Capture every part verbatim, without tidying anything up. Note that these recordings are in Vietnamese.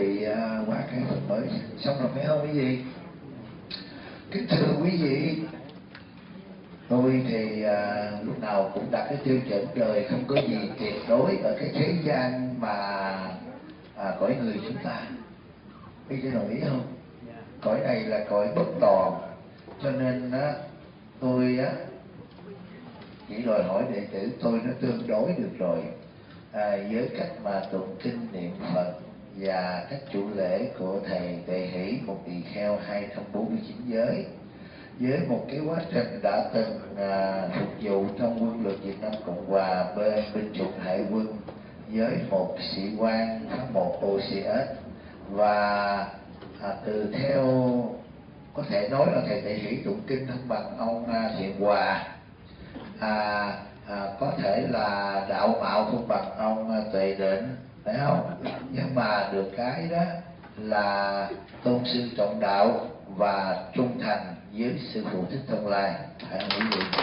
bị uh, qua cái phần mới xong rồi phải không quý vị? Kính thưa quý vị, tôi thì à, lúc nào cũng đặt cái tiêu chuẩn đời không có gì tuyệt đối ở cái thế gian mà à, cõi người chúng ta. Quý vị đồng ý không? Cõi này là cõi bất toàn, cho nên á, tôi á, chỉ đòi hỏi đệ tử tôi nó tương đối được rồi. À, với cách mà tụng kinh niệm Phật và các chủ lễ của thầy Tề Hỷ, một tỳ kheo hai trăm bốn mươi chín giới, với một cái quá trình đã từng à, phục vụ trong quân lực Việt Nam Cộng Hòa bên binh chủng hải quân với một sĩ quan tháng một ô xê ét, và à, từ theo có thể nói là thầy Tề Hỷ tụng kinh thân bằng ông à, Thiện Hòa, à, à, có thể là đạo mạo không bằng ông à, Tuệ Định, phải không? Nhưng mà được cái đó là tôn sư trọng đạo và trung thành với sư phụ Thích Thông Lai, phải không quý vị?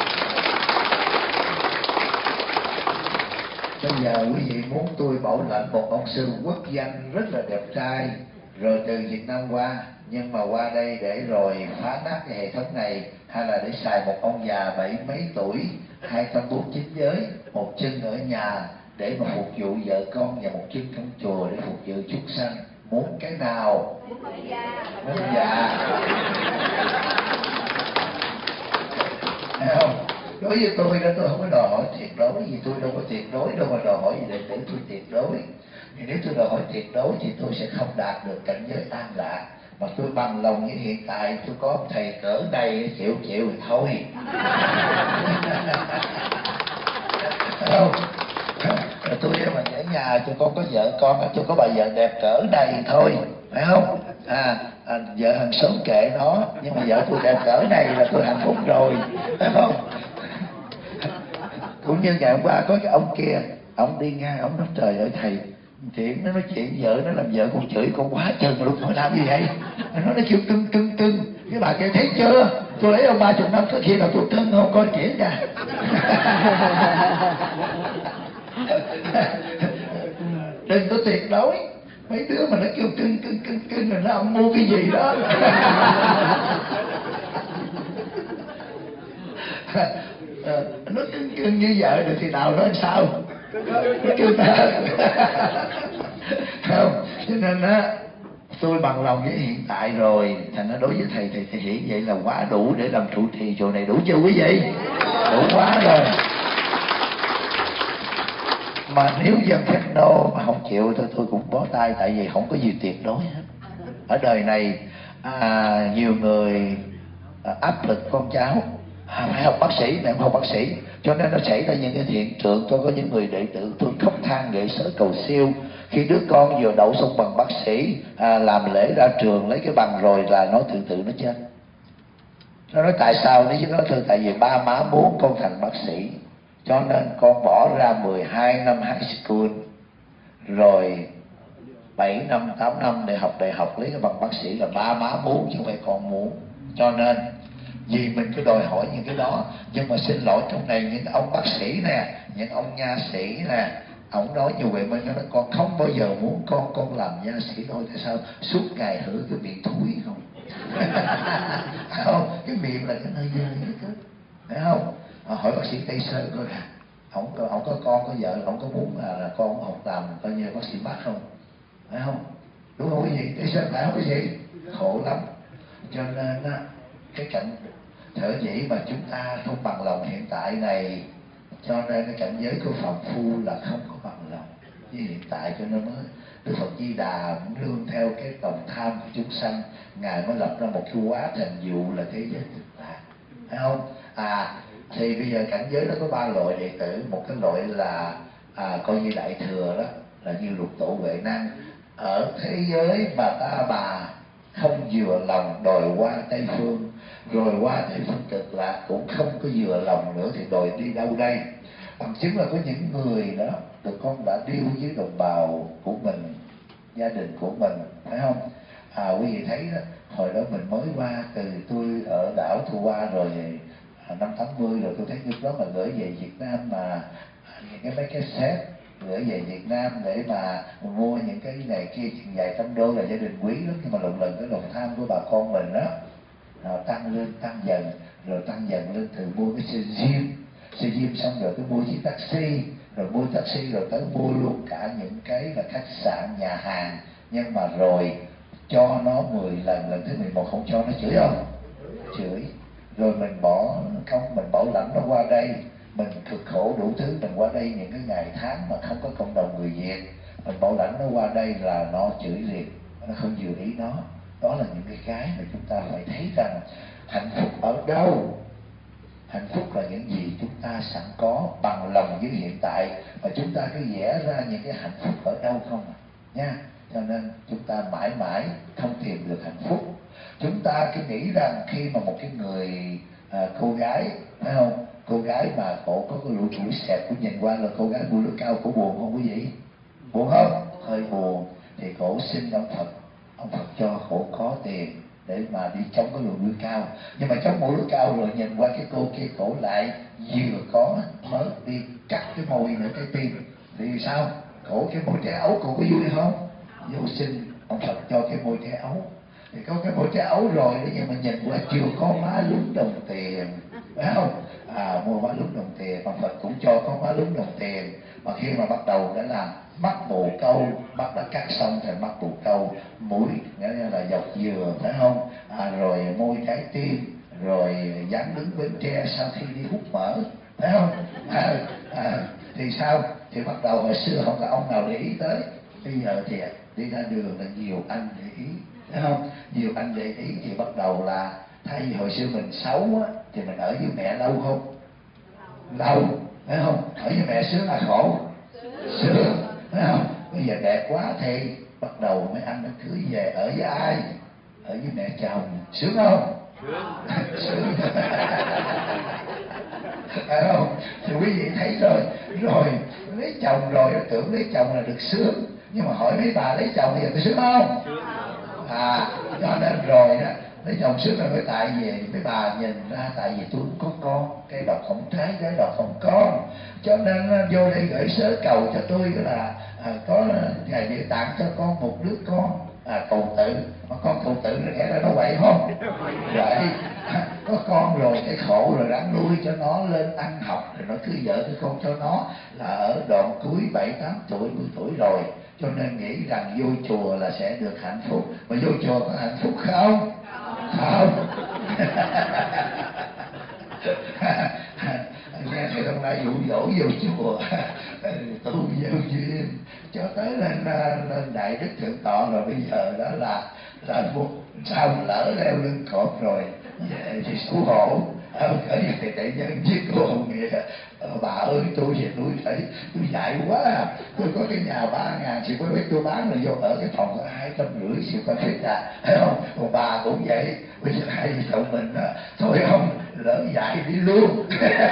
Bây giờ quý vị muốn tôi bảo lãnh một ông sư quốc danh rất là đẹp trai rồi từ Việt Nam qua, nhưng mà qua đây để rồi phá nát cái hệ thống này, hay là để xài một ông già bảy mấy tuổi hai trăm bốn mươi chín giới, một chân ở nhà để mà phục vụ vợ con và một chân trong chùa để phục vụ chúng sanh? Muốn cái nào? Muốn già. Thấy không? Đối với tôi đó, tôi không có đòi hỏi tuyệt đối gì, tôi đâu có tuyệt đối đâu mà đòi hỏi gì để tưởng tôi tuyệt đối. Thì nếu tôi đòi hỏi tuyệt đối thì tôi sẽ không đạt được cảnh giới an lạc. Mà tôi bằng lòng như hiện tại, tôi có thầy cỡ này chịu chịu thì thôi. Không? Tôi mà ở nhà tôi không có vợ con, tôi có bà vợ đẹp cỡ này thôi, phải không? À, à vợ hàng xóm kệ nó, nhưng mà vợ tôi đẹp cỡ này là tôi hạnh phúc rồi, phải không? Cũng như ngày hôm qua có cái ông kia, ông đi ngang, ông nói trời ơi thầy, chuyện nó nói chuyện vợ nó làm vợ con chửi con quá chừng luôn, phải làm gì vậy? Nó nói kêu tưng tưng tưng, cái bà kia thấy chưa? Tôi lấy ông ba chục năm có khi nào tôi tưng không, coi chuyện ra. Đừng có tuyệt đối. Mấy đứa mà nó kêu cưng cưng cưng cưng rồi nó ông mua cái gì đó. À, nó cưng cưng như vợ được thì nào nói sao? Nó kêu ta. Không, cho nên á, tôi bằng lòng với hiện tại rồi, thành nó đối với thầy thầy thầy Hỷ vậy là quá đủ để làm trụ trì chỗ này, đủ chưa quý vị? Đủ quá rồi. Mà nếu dân khách nô mà không chịu tôi tôi cũng bó tay, tại vì không có gì tuyệt đối hết. Ở đời này à, nhiều người à, áp lực con cháu à, phải học bác sĩ, này không học bác sĩ, cho nên nó xảy ra những cái hiện tượng. Tôi có những người đệ tử tôi khóc than nghệ sớ cầu siêu, khi đứa con vừa đậu xong bằng bác sĩ à, làm lễ ra trường lấy cái bằng rồi là nó tự tự nó chết. Nó nói tại sao? Nó chứ nó thưa tại vì ba má muốn con thành bác sĩ, cho nên con bỏ ra mười hai năm high school rồi bảy năm tám năm để học đại học lấy cái bằng bác sĩ, là ba má muốn chứ không phải con muốn. Cho nên vì mình cứ đòi hỏi những cái đó, nhưng mà xin lỗi trong này những ông bác sĩ nè, những ông nha sĩ nè, ông nói như vậy mình nói con không bao giờ muốn con con làm nha sĩ thôi. Tại sao? Suốt ngày hử cái miệng thúi không. Không, cái miệng là cái nơi dơ nhất đó, phải không? À, hỏi bác sĩ Tây Sơn coi nè, ông có ông có con có vợ, ông có muốn là, là con ông học làm coi như bác sĩ Bắc không, phải không? Đúng không quý vị? Tây Sơn phải không quý vị? Khổ lắm. Cho nên á, cái cảnh thở dĩ mà chúng ta không bằng lòng hiện tại này, cho nên cái cảnh giới của phàm phu là không có bằng lòng như hiện tại. Cho nên mới Đức Phật Di Đà nương theo cái lòng tham của chúng sanh, ngài mới lập ra một cái quá thành dụ là thế giới cực lạc, phải không? À thì bây giờ cảnh giới nó có ba loại đệ tử. Một cái loại là à, coi như đại thừa đó, là như lục tổ Huệ Năng. Ở thế giới mà ta bà không vừa lòng đòi qua Tây Phương, rồi qua Tây Phương cực lạc cũng không có vừa lòng nữa, thì đòi đi đâu đây? Bằng chứng là có những người đó tụi con đã điêu với đồng bào của mình, gia đình của mình, phải không? À quý vị thấy đó, hồi đó mình mới qua từ tôi ở đảo Thu Hoa rồi à, năm tám mươi rồi, tôi thấy lúc đó mà gửi về Việt Nam mà những cái mấy cái set gửi về Việt Nam để mà mua những cái này kia vài trăm đô là gia đình quý lắm, nhưng mà lần lần cái lòng tham của bà con mình đó nó tăng lên tăng dần, rồi tăng dần lên từ mua cái xe Jeep, xe Jeep xong rồi tới mua chiếc taxi, rồi mua taxi rồi tới mua luôn cả những cái là khách sạn nhà hàng, nhưng mà rồi cho nó mười lần, lần thứ mười một không cho nó chửi không? Chửi. Rồi mình bỏ không, mình bảo lãnh nó qua đây, mình cực khổ đủ thứ, mình qua đây những cái ngày tháng mà không có cộng đồng người Việt, mình bảo lãnh nó qua đây là nó chửi liền, nó không vừa ý nó. Đó là những cái cái mà chúng ta phải thấy rằng hạnh phúc ở đâu? Hạnh phúc là những gì chúng ta sẵn có bằng lòng với hiện tại, mà chúng ta cứ vẽ ra những cái hạnh phúc ở đâu không à, nha. Cho nên chúng ta mãi mãi không tìm được hạnh phúc. Chúng ta cứ nghĩ rằng khi mà một cái người à, cô gái, phải không? Cô gái mà cổ có cái lũ mũi xẹp của nhìn qua là cô gái mũi lưỡi cao, cổ buồn không quý vị? Buồn không? Hơi buồn. Thì cổ xin ông Phật, ông Phật cho cổ có tiền để mà đi chống cái lũ mũi cao. Nhưng mà chống mũi lưỡi cao rồi nhìn qua cái cô kia, cổ lại vừa có mới đi cắt cái môi nữa cái tim. Thì sao? Cổ cái môi trẻ ấu, cổ có vui không? Vô xin ông Phật cho cái môi trẻ ấu. Thì có cái môi trẻ ấu rồi, nhưng mà nhìn qua chưa có má lúng đồng tiền, phải không? À, mua má lúng đồng tiền, ông Phật cũng cho có má lúng đồng tiền. Mà khi mà bắt đầu đã làm mắt bồ câu, mắt đã cắt xong thành mắt bồ câu, mũi nghĩa là dọc dừa, phải không? À, rồi môi trái tim, rồi dáng đứng bến tre sau khi đi hút mỡ, phải không? À, à, thì sao? Thì bắt đầu hồi xưa không có ông nào để ý tới, bây giờ thì đi ra đường là nhiều anh để ý, phải không? Nhiều anh để ý thì bắt đầu là thay vì hồi xưa mình xấu á, thì mình ở với mẹ lâu không? Lâu, phải không? Ở với mẹ sướng là khổ? Sướng, phải không? Bây giờ đẹp quá thì bắt đầu mấy anh nó cưới về ở với ai? Ở với mẹ chồng, sướng không? Sướng. Phải không? Thì quý vị thấy rồi, rồi lấy chồng rồi tưởng lấy chồng là được sướng, nhưng mà hỏi mấy bà lấy chồng thì giờ tôi sướng không? À, cho nên rồi đó, lấy chồng sướng là phải tại vì mấy bà nhìn ra tại vì tôi có con, cây đọt không trái, trái đọt không con, cho nên vô đây gửi sớ cầu cho tôi là à, có ngày địa tạng cho con một đứa con, à, cầu tự, mà con cầu tự nó nghe ra nó quậy không? Vậy có con rồi cái khổ rồi ráng nuôi cho nó lên ăn học, rồi nó cứ vợ cứ con cho nó là ở đoạn cuối bảy tám tuổi mười tuổi rồi, cho nên nghĩ rằng vô chùa là sẽ được hạnh phúc. Mà vô chùa có hạnh phúc không? Không. Nghe thầy Đông Lai dụ dỗ vô chùa tu vô duyên cho tới lên, lên đại đức thượng tọa, rồi bây giờ đó là là một sao lỡ leo lưng cột rồi thì xấu hổ. Ở cái thầy đại nhân với cô Hồng Nghĩa, bà ơi tôi về tôi thấy tôi dạy quá à. Tôi có cái nhà ba ngàn chị có biết tôi bán rồi vô ở cái phòng có hai trăm rưỡi siêu có thích à, thấy không? Còn bà cũng vậy, bây giờ hai vợ chồng mình à, thôi không lỡ dạy đi luôn.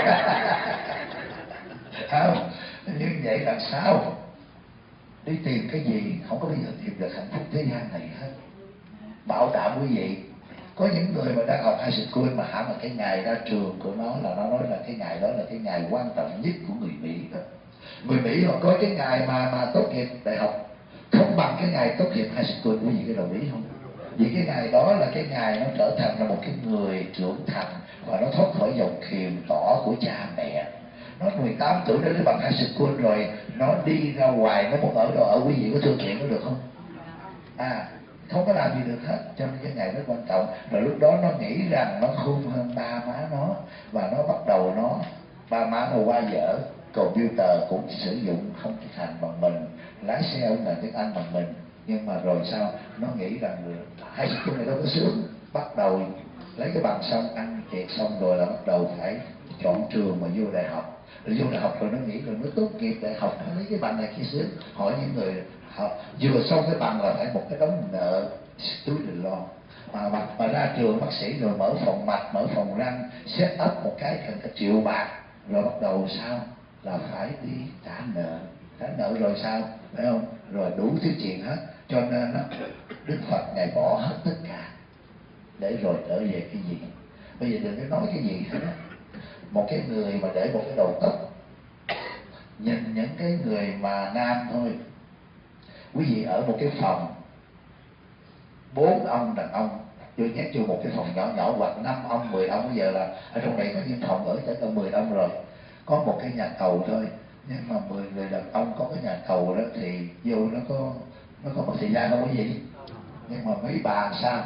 Không, như vậy là sao? Đi tìm cái gì không có bao giờ tìm được hạnh phúc thế gian này hết. Bảo đảm quý vị, có những người mà đang học high school mà hả mà cái ngày ra trường của nó là nó nói là cái ngày đó là cái ngày quan trọng nhất của người Mỹ đó. Người Mỹ họ có cái ngày mà mà tốt nghiệp đại học không bằng cái ngày tốt nghiệp high school, của gì cái đồng ý không? Vì cái ngày đó là cái ngày nó trở thành là một cái người trưởng thành và nó thoát khỏi dòng kiềm tỏ của cha mẹ. Nó mười tám tuổi nó lấy bằng high school rồi, nó đi ra ngoài nó muốn ở đâu ở, quý vị có thực hiện có được không? À, không có làm gì được hết, cho nên cái ngày rất quan trọng. Rồi lúc đó nó nghĩ rằng nó khôn hơn ba má nó, và nó bắt đầu nó ba má nó qua dở, computer cũng sử dụng không thực hành bằng mình, lái xe cũng là tiếng Anh bằng mình. Nhưng mà rồi sao? Nó nghĩ rằng hai cái này đâu có sướng. Bắt đầu lấy cái bằng xong, ăn tiệc xong rồi là bắt đầu phải chọn trường mà vô đại học. Rồi vô đại học rồi nó nghĩ rồi nó tốt nghiệp đại học, nó lấy cái bằng này kia sướng. Hỏi những người họ vừa xong cái bằng là phải một cái đống nợ túi đừng lo, mà, mà mà ra trường bác sĩ rồi mở phòng mạch, mở phòng răng, set up một cái cần cả triệu bạc, rồi bắt đầu sao là phải đi trả nợ. Trả nợ rồi sao, phải không? Rồi đủ thứ chuyện hết. Cho nên đó, Đức Phật ngài bỏ hết tất cả để rồi trở về cái gì. Bây giờ đừng có nói cái gì hết. Một cái người mà để một cái đầu tóc nhìn những cái người mà nam thôi. Quý vị ở một cái phòng bốn ông đàn ông, chưa nhắc chưa một cái phòng nhỏ nhỏ, hoặc năm ông mười ông, bây giờ là ở trong này có những phòng ở tới cả mười ông rồi, có một cái nhà cầu thôi, nhưng mà mười người đàn ông có cái nhà cầu đó thì vô nó có nó có một thời gian không có gì, nhưng mà mấy bà sao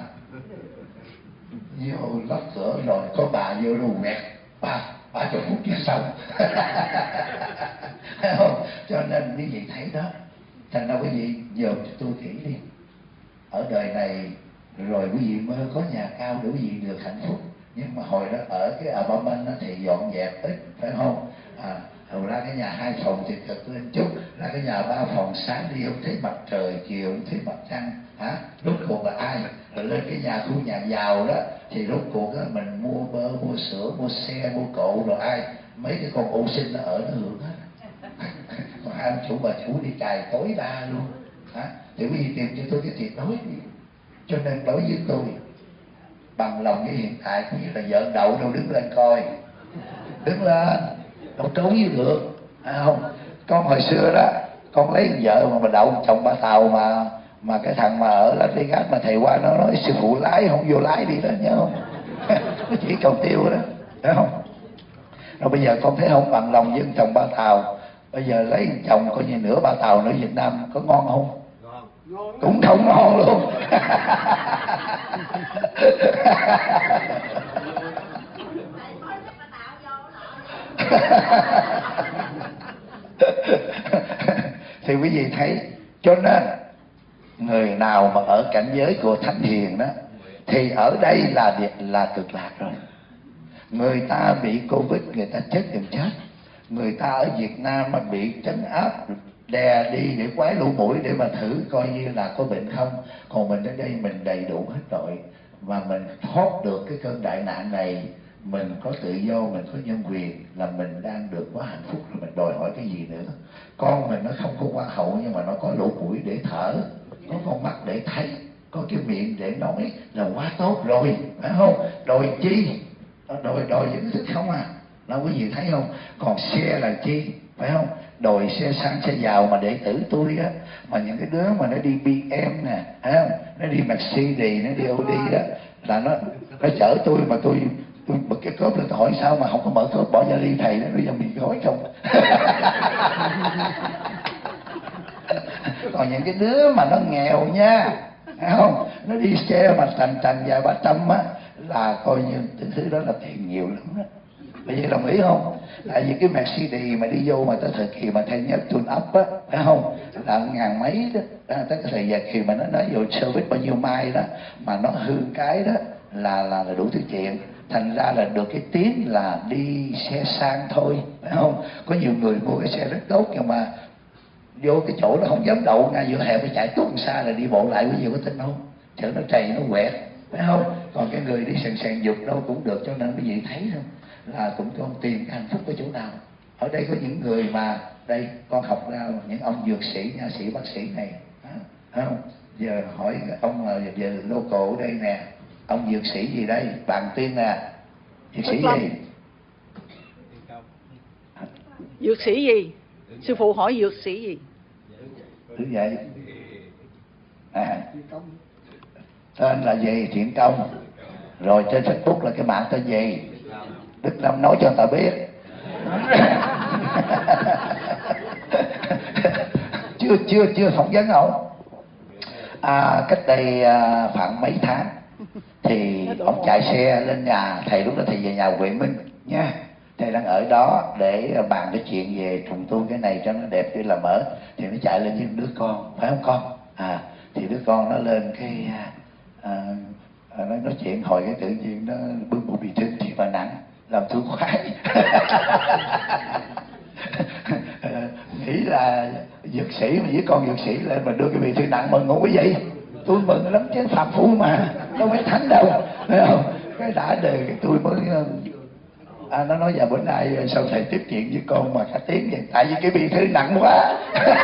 vô lót cửa rồi có bà vô đủ quẹt ba ba chục phút chưa xong. Không? Cho nên quý vị thấy đó, thành ra quý vị dòm cho tôi kỹ đi, ở đời này rồi quý vị mơ có nhà cao để quý vị được hạnh phúc, nhưng mà hồi đó ở cái apartment đó thì dọn dẹp ít, phải không? À, hồi ra cái nhà hai phòng thì cực lên chút, ra cái nhà ba phòng sáng đi không thấy mặt trời, chiều không thấy mặt trăng, hả? Rốt cuộc là ai? Rồi lên cái nhà khu nhà giàu đó thì rốt cuộc đó mình mua bơ, mua sữa, mua xe, mua cộ, rồi ai? Mấy cái con ô sinh nó ở nó hưởng hết. Còn hai ông chủ bà chủ đi cài tối đa luôn, hả? Thì quý vị tìm cho tôi cái thiệt đối đi. Cho nên đối với tôi, bằng lòng cái hiện tại cũng như là vợ đậu đâu đứng lên coi, đứng lên, đâu trốn với được, à, không? Con hồi xưa đó, con lấy vợ mà, mà đậu chồng ba Tàu mà mà cái thằng mà ở Las Vegas mà thầy qua nó nói sư phụ lái không vô lái đi đó, nhớ không? Nó chỉ cầu tiêu đó, phải không? Rồi bây giờ con thấy không bằng lòng với chồng ba Tàu, bây giờ lấy chồng coi như nửa ba Tàu nữa Việt Nam có ngon không? Cũng không ngon luôn. Thì quý vị thấy, cho nên người nào mà ở cảnh giới của thánh hiền đó thì ở đây là là cực lạc rồi. Người ta bị Covid, người ta chết gần chết. Người ta ở Việt Nam mà bị trấn áp, đè đi để quái lỗ mũi để mà thử coi như là có bệnh không. Còn mình ở đây mình đầy đủ hết rồi, và mình thoát được cái cơn đại nạn này, mình có tự do, mình có nhân quyền, là mình đang được quá hạnh phúc rồi. Mình đòi hỏi cái gì nữa? Con mình nó không có hoa hậu nhưng mà nó có lỗ mũi để thở, có con mắt để thấy, có cái miệng để nói là quá tốt rồi, phải không? Đòi chi? Đòi đòi những thích không à? Nó quý vị thấy không? Còn xe là chi? Phải không? Đòi xe sang xe giàu mà đệ tử tôi á, mà những cái đứa mà nó đi bê em nè, thấy không? Nó đi Mercedes, nó đi Audi đó, là nó nó chở tôi mà tôi tôi bật cái cốp lên, tôi hỏi sao mà không có mở cốp, bỏ vali thầy đó, bây giờ mình gói không? Còn những cái đứa mà nó nghèo nha, thấy không? Nó đi xe mà trành trành vài ba trăm á, là coi như những thứ đó là tiền nhiều lắm đó. Bây giờ đồng ý không? Tại vì cái Mercedes mà đi vô mà tới thời kỳ mà thay nhất tune up á, phải không? Là ngàn mấy đó, tới cái thời gian khi mà nó nói vô service bao nhiêu mai đó, mà nó hư cái đó là là, là đủ thứ chuyện. Thành ra là được cái tiếng là đi xe sang thôi, phải không? Có nhiều người mua cái xe rất tốt nhưng mà vô cái chỗ nó không dám đậu ngay giữa hè, phải chạy tuốt xa là đi bộ lại, quý vị có tin không? Chở nó trầy nó quẹt, phải không? Còn cái người đi sàn sàn dục đâu cũng được. Cho nên quý vị thấy không, là cũng con tìm cái hạnh phúc ở chỗ nào. Ở đây có những người mà đây con học ra những ông dược sĩ, nha sĩ, bác sĩ này, phải không? Giờ hỏi ông là giờ local ở đây nè, ông dược sĩ gì đây? Bạn Tiên nè, dược sĩ gì? Dược sĩ gì? Sư phụ hỏi dược sĩ gì? Thứ vậy à, tên là gì? Thiện Công. Rồi trên Facebook là cái mạng tên gì? Đức Lâm nói cho người ta biết. chưa chưa chưa phỏng vấn ông. À, cách đây à, khoảng mấy tháng thì ông chạy xe lên nhà thầy, lúc đó thầy về nhà Huệ Minh nha, thầy đang ở đó để bàn cái chuyện về trùng tu cái này cho nó đẹp để làm ở. Thì nó chạy lên với đứa con, phải không con? À, thì đứa con nó lên cái à, à, nó nói chuyện, hồi cái tự nhiên nó bưng bụng bị thương thì mà nặng, làm tôi khoái. Nghĩ là dược sĩ mà với con dược sĩ lên mà đưa cái bị thương nặng mừng không quý vị? Tôi mừng lắm chứ, phàm phu mà đâu phải thánh đâu, thấy không? Cái đã đời cái tôi mới à, nó nói giờ bữa nay sao thầy tiếp chuyện với con mà cả tiếng vậy? Tại vì cái bị thương nặng quá.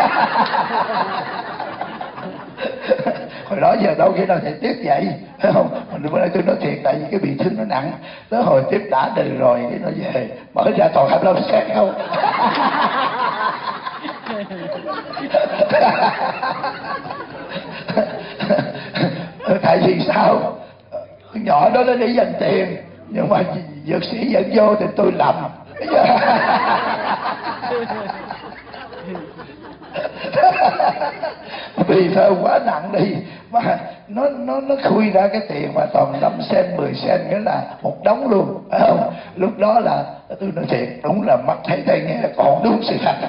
Hồi đó giờ đâu khi nào thầy tiếp vậy, thấy không? Mình bữa nay tôi nói thiệt, tại vì cái bị thương nó nặng. Tới hồi tiếp đã đời rồi cái nó về mở ra toàn hấp lâm xe không. Tại vì sao? Nhỏ đó nó đi dành tiền, nhưng mà dược sĩ dẫn vô thì tôi lầm. Vì thơ quá nặng đi mà nó nó nó khui ra cái tiền mà toàn năm sen mười sen, nghĩa là một đống luôn, phải không? Lúc đó là tôi nói thiệt, đúng là mắt thấy tay nghe còn đúng sự thật.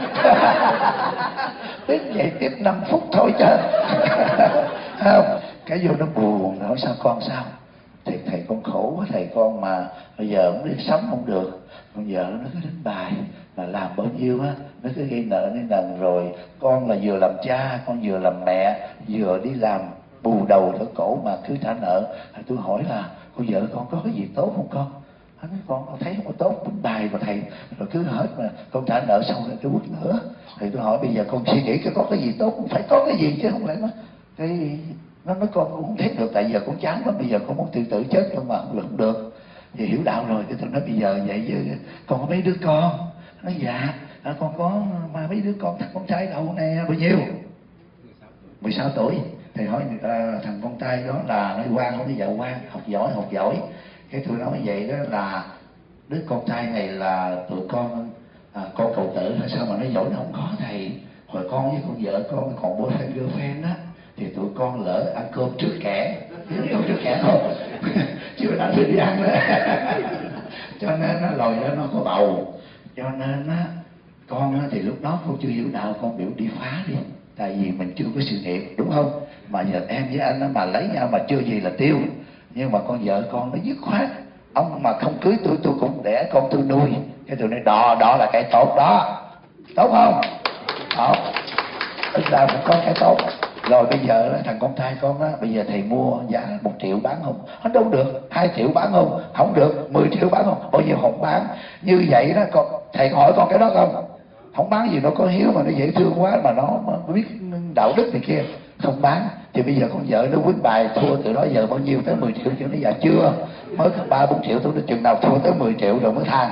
Tiếp vậy tiếp năm phút thôi chứ. Không, cái vô nó buồn, nói sao con sao? Thì thầy con khổ quá thầy con, mà bây giờ cũng đi sống không được, con vợ nó cứ đánh bài mà làm bao nhiêu á, nó cứ gây nợ nên nần, rồi con là vừa làm cha, con vừa làm mẹ, vừa đi làm bù đầu thở cổ mà cứ trả nợ. Tôi hỏi là con vợ con có cái gì tốt không con? Hắn nói con thấy không có tốt, đánh bài mà thầy, rồi cứ hết mà con trả nợ xong rồi tôi quất nữa. Thì tôi hỏi bây giờ con suy nghĩ cái có cái gì tốt, cũng phải có cái gì chứ không lẽ nó cái nó nói con cũng không thấy được, tại giờ con chán lắm, bây giờ con muốn tự tử chết nhưng mà không được. Thì hiểu đạo rồi, cái tôi nói bây giờ vậy chứ con có mấy đứa con? Nói dạ à, con có mà mấy đứa con, thằng con trai đâu nè, bao nhiêu? mười sáu tuổi. Thì hỏi à, thằng con trai đó là nói Quang, nói vợ Quang học giỏi học giỏi. Cái tôi nói vậy đó là đứa con trai này là tụi con à, con cậu tử hay sao mà nó giỏi? Nó không có thầy. Hồi con với con vợ con còn boyfriend girlfriend á, thì tụi con lỡ ăn cơm trước kẻ, biết cơm trước kẻ không? Chưa đã thời gian đó. Cho nên nó lòi ra nó có bầu, cho nên á con á, thì lúc đó con chưa hiểu đạo, con biểu đi phá đi, tại vì mình chưa có sự nghiệp, đúng không? Mà giờ em với anh á, mà lấy nhau mà chưa gì là tiêu. Nhưng mà con vợ con nó dứt khoát, ông mà không cưới tôi tôi cũng đẻ con tôi nuôi. Cái tôi nói đó, đó là cái tốt đó, tốt không? Tốt, ít ra cũng có cái tốt. Rồi bây giờ đó, thằng con trai con á, bây giờ thầy mua giá một triệu bán không? Nó đâu được. Hai triệu bán không? Không được. Mười triệu bán không? Bao nhiêu không bán? Như vậy đó, con thầy hỏi con cái đó không? Không bán gì, nó có hiếu mà nó dễ thương quá, mà nó biết đạo đức này kia, không bán. Thì bây giờ con vợ nó quýnh bài thua từ đó giờ bao nhiêu tới mười triệu, chứ nó dạ chưa, mới có ba bốn triệu thôi, nó chừng nào thua tới mười triệu rồi mới than.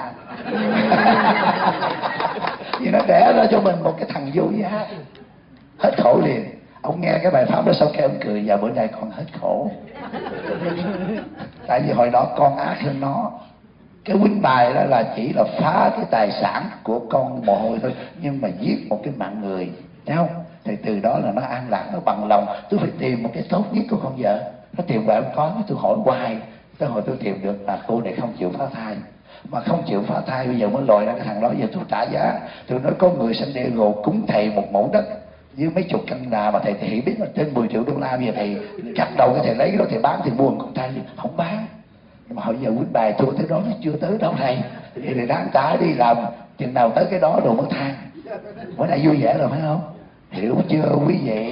Vì nó đẻ ra cho mình một cái thằng vô giá, hết khổ liền. Ông nghe cái bài pháp đó xong cái ông cười, và bữa nay con hết khổ. Tại vì hồi đó con ác hơn nó. Cái quýnh bài đó là chỉ là phá cái tài sản của con mồ hôi thôi, nhưng mà giết một cái mạng người, thấy không? Thì từ đó là nó an lạc, nó bằng lòng. Tôi phải tìm một cái tốt nhất của con vợ. Nó tìm lại không có, tôi hỏi hoài, tới hồi tôi tìm được là cô này không chịu phá thai. Mà không chịu phá thai bây giờ mới lòi ra cái thằng đó. Giờ tôi trả giá. Tôi nói có người San Diego cúng thầy một mẫu đất với mấy chục căn nhà, mà thầy thì biết là trên mười triệu đô la. Bây giờ thầy cắt đầu cái thầy lấy cái đó thầy bán thì mua con trai gì không bán. Nhưng mà hồi giờ quýnh bài thua tới đó nó chưa tới đâu thầy. Vậy thì đáng trả đi làm, chừng nào tới cái đó rồi mới than. Bữa nay vui vẻ rồi phải không? Hiểu chưa quý vị?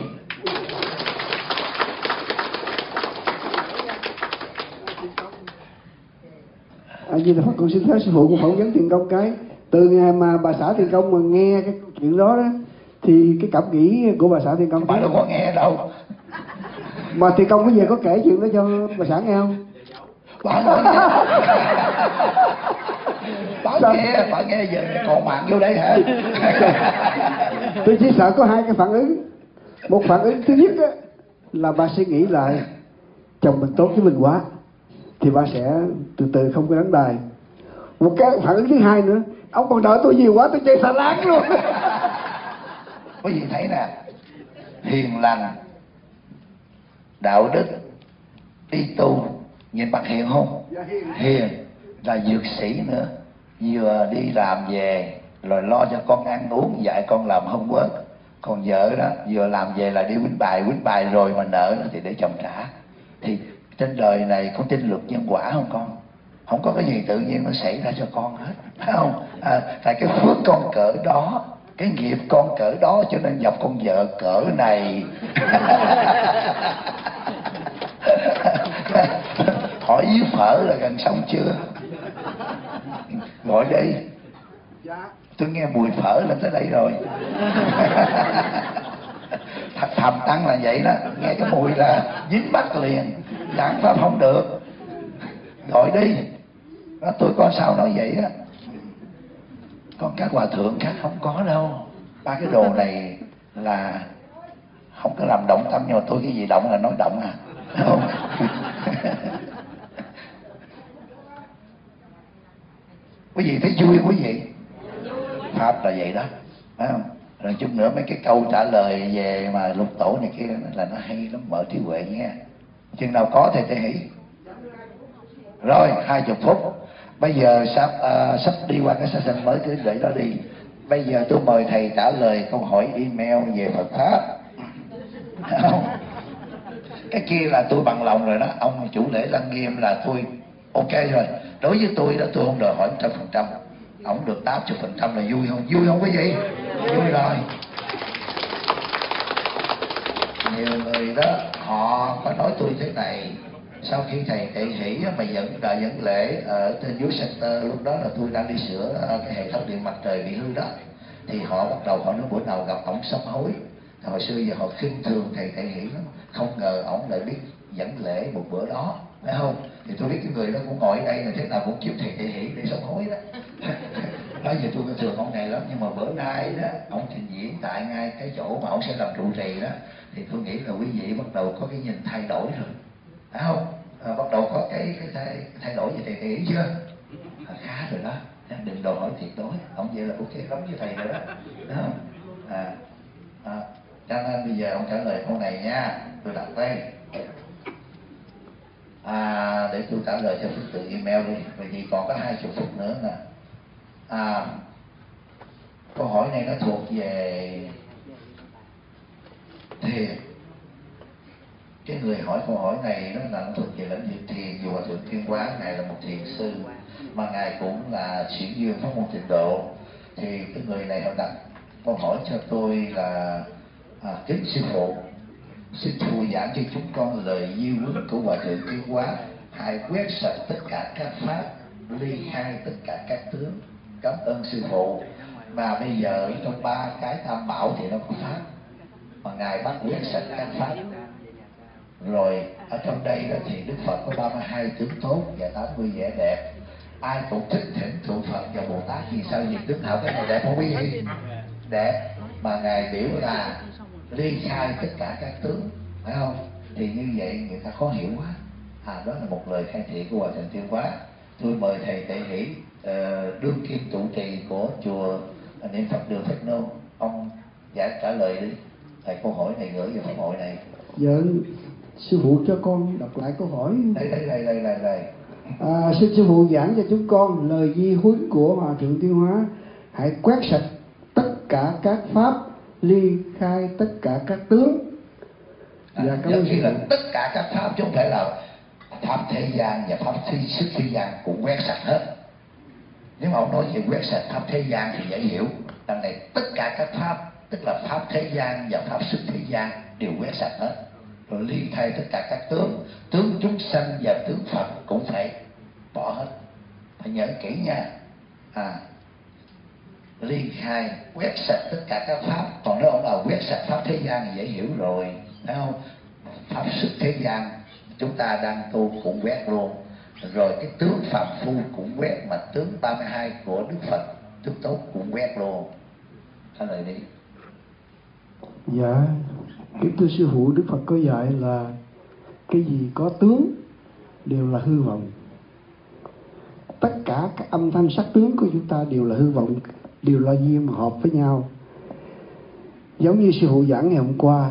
À, như là Phật con xin phép sư phụ con phỏng vấn Tiền Công cái. Từ ngày mà bà xã Tiền Công mà nghe cái chuyện đó đó, thì cái cảm nghĩ của bà xã Tiền Công bà đâu có nghe đâu. Mà Tiền Công có về có kể chuyện đó cho bà xã nghe không? Bà nói nghe. Bà nghe, bà nghe giờ còn mạng vô đây hả? Tôi chỉ sợ có hai cái phản ứng. Một phản ứng thứ nhất á, là bà sẽ nghĩ lại chồng mình tốt với mình quá, thì bà sẽ từ từ không có đánh bài. Một cái phản ứng thứ hai nữa, ông còn đợi tôi nhiều quá, tôi chơi xà láng luôn. Quý vị thấy nè, hiền lành, đạo đức, đi tu, nhìn mặt hiền không? Hiền là dược sĩ nữa, vừa đi làm về rồi lo cho con ăn uống, dạy con làm homework. Còn vợ đó vừa làm về là đi quýnh bài, quýnh bài rồi mà nợ nó thì để chồng trả. Thì trên đời này có tin luật nhân quả không con? Không có cái gì tự nhiên nó xảy ra cho con hết, phải không? À, tại cái phước con cỡ đó, cái nghiệp con cỡ đó, cho nên gặp con vợ cỡ này. Hỏi với phở là gần xong chưa? Gọi đi. Tôi nghe mùi phở lên tới đây rồi. Thật thầm tăng là vậy đó, nghe cái mùi là dính mắt liền, giảng pháp không được. Gọi đi. Đó, tôi có sao nói vậy á. Còn các hòa thượng khác không có đâu. ba cái đồ này là không có làm động tâm, nhưng mà tôi cái gì động là nói động à, không? Quý vị thấy vui quý vị? Pháp là vậy đó, phải không? Rồi chút nữa mấy cái câu trả lời về mà lục tổ này kia là nó hay lắm, mở trí huệ nghe. Chừng nào có thầy Tệ Hỷ. Rồi hai chục phút. Bây giờ sắp uh, sắp đi qua cái session mới, cứ để đó đi. Bây giờ tôi mời thầy trả lời câu hỏi email về Phật pháp. Không? Cái kia là tôi bằng lòng rồi đó. Ông chủ lễ Lăng Nghiêm là tôi ok rồi. Đối với tôi đó, tôi không đòi hỏi một trăm phần trăm. Ông được tám mươi phần trăm là vui không? Vui không quý vị? Vui rồi. Nhiều người đó họ có nói tôi thế này: sau khi thầy Tệ Hỷ mà dẫn đợi dẫn lễ ở trên dưới center, lúc đó là tôi đang đi sửa cái hệ thống điện mặt trời bị hư đó, thì họ bắt đầu họ nói bữa nào gặp ổng sám hối. Hồi xưa giờ họ khinh thường thầy Tệ Hỷ lắm, không ngờ ổng lại biết dẫn lễ một bữa đó, phải không? Thì tôi biết cái người đó cũng ngồi ở đây là thế nào cũng kiếm thầy Tệ Hỷ để sám hối đó. Nói giờ tôi có thường ông này lắm, nhưng mà bữa nay đó ông trình diễn tại ngay cái chỗ mà ông sẽ làm trụ trì đó, thì tôi nghĩ là quý vị bắt đầu có cái nhìn thay đổi rồi, phải không? À, bắt đầu có cái cái thay, thay đổi về thầy Tệ Hỷ chưa? À, khá rồi đó, đừng đòi hỏi tuyệt đối, ông vậy là ok lắm với thầy rồi đó, đúng không? À, à, cho nên bây giờ ông trả lời câu này nha, tôi đặt đây. À, để tôi trả lời cho Phước tự email đi, bởi vì còn có hai chục phút nữa nè. À, câu hỏi này nó thuộc về thiền. Cái người hỏi câu hỏi này nó là thuộc về lĩnh vực thiền. Dù Hòa Thượng Tuyên Quán ngài là một thiền sư, mà ngài cũng là chuyển duyên pháp môn tịnh độ. Thì cái người này họ đặt câu hỏi cho tôi là: à, kính sư phụ, xin thu giảng cho chúng con lời di huấn của Hòa Thượng Tuyên Quán, hãy quét sạch tất cả các pháp, ly khai tất cả các tướng. Cảm ơn sư phụ. Mà bây giờ trong ba cái tam bảo thì nó có pháp, mà ngài bắt quét sạch các pháp. Rồi ở trong đây đó thì Đức Phật có ba mươi hai tướng tốt và tám mươi vẻ đẹp. Ai cũng thích thỉnh tụng Phật và Bồ Tát, vì sao việc Đức Hảo cái này đẹp không quý vị? Đẹp. Mà ngài biểu là ly khai tất cả các tướng, phải không? Thì như vậy người ta khó hiểu quá. À, đó là một lời khai thị của Hòa Thượng Tuyên Quán. Tôi mời thầy Tệ Hỷ, uh, đương kim trụ trì của chùa Niệm Phật Đường Phật Nôn, ông giải trả lời đi. Thầy câu hỏi này gửi về pháp hội này. Dạ, sư phụ cho con đọc lại câu hỏi. Đây đây đây đây đây đây. À, xin sư phụ giảng cho chúng con lời di huấn của Hòa Thượng Tuyên Hóa: hãy quét sạch tất cả các pháp, ly khai tất cả các tướng. Dạ, à, cảm ơn sư là phụ. tất cả các pháp chứ không phải là pháp thế gian và pháp thi sức thế gian cũng quét sạch hết. Nếu mà ông nói về quét sạch pháp thế gian thì dễ hiểu. Đằng này tất cả các pháp, tức là pháp thế gian và pháp sức thế gian đều quét sạch hết. Rồi ly khai tất cả các tướng, tướng chúng sanh và tướng Phật cũng phải bỏ hết. Phải nhớ kỹ nha. À, ly khai, quét sạch tất cả các pháp. Còn nếu ông là quét sạch pháp thế gian thì dễ hiểu rồi, thấy không? Pháp sức thế gian chúng ta đang tu cũng quét luôn. Rồi cái tướng phạm phu cũng quét, mà tướng ba mươi hai của Đức Phật, tướng tốt cũng quét luôn. Trả lời đi. Dạ, kính thưa sư phụ, Đức Phật có dạy là cái gì có tướng đều là hư vọng. Tất cả các âm thanh sắc tướng của chúng ta đều là hư vọng, đều là duyên hợp với nhau. Giống như sư phụ giảng ngày hôm qua,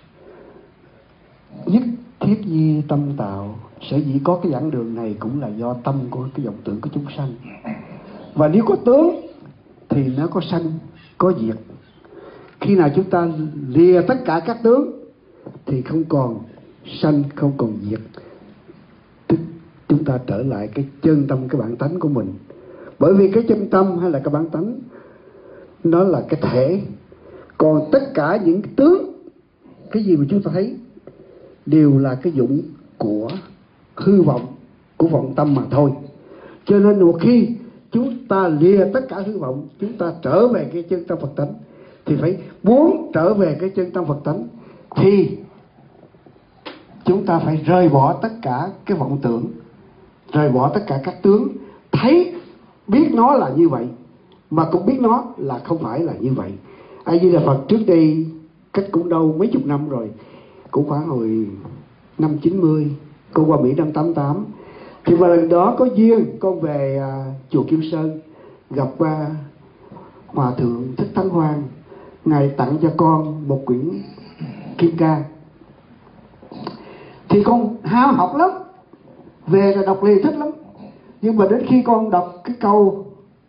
nhất thiết di tâm tạo. Sở dĩ có cái giảng đường này cũng là do tâm của cái vọng tưởng của chúng sanh. Và nếu có tướng thì nó có sanh, có diệt. Khi nào chúng ta lìa tất cả các tướng thì không còn sanh, không còn diệt, tức chúng ta trở lại cái chân tâm, cái bản tánh của mình. Bởi vì cái chân tâm hay là cái bản tánh nó là cái thể, còn tất cả những cái tướng, cái gì mà chúng ta thấy đều là cái dụng của hư vọng, của vọng tâm mà thôi. Cho nên một khi chúng ta lìa tất cả hư vọng, chúng ta trở về cái chân tâm Phật tánh, thì phải muốn trở về cái chân tâm Phật tánh thì chúng ta phải rời bỏ tất cả cái vọng tưởng, rời bỏ tất cả các tướng, thấy biết nó là như vậy mà cũng biết nó là không phải là như vậy. A Di Đà Phật trước đây cách cũng đâu mấy chục năm rồi, cũng khoảng hồi năm chín mươi, con qua Mỹ năm tám tám. Thì vào lần đó có duyên con về à, chùa Kim Sơn gặp à, Hòa thượng Thích Thắng Hoan. Ngài tặng cho con một quyển Kim Cang. Thì con háo học lắm, về là đọc liền thích lắm. Nhưng mà đến khi con đọc cái câu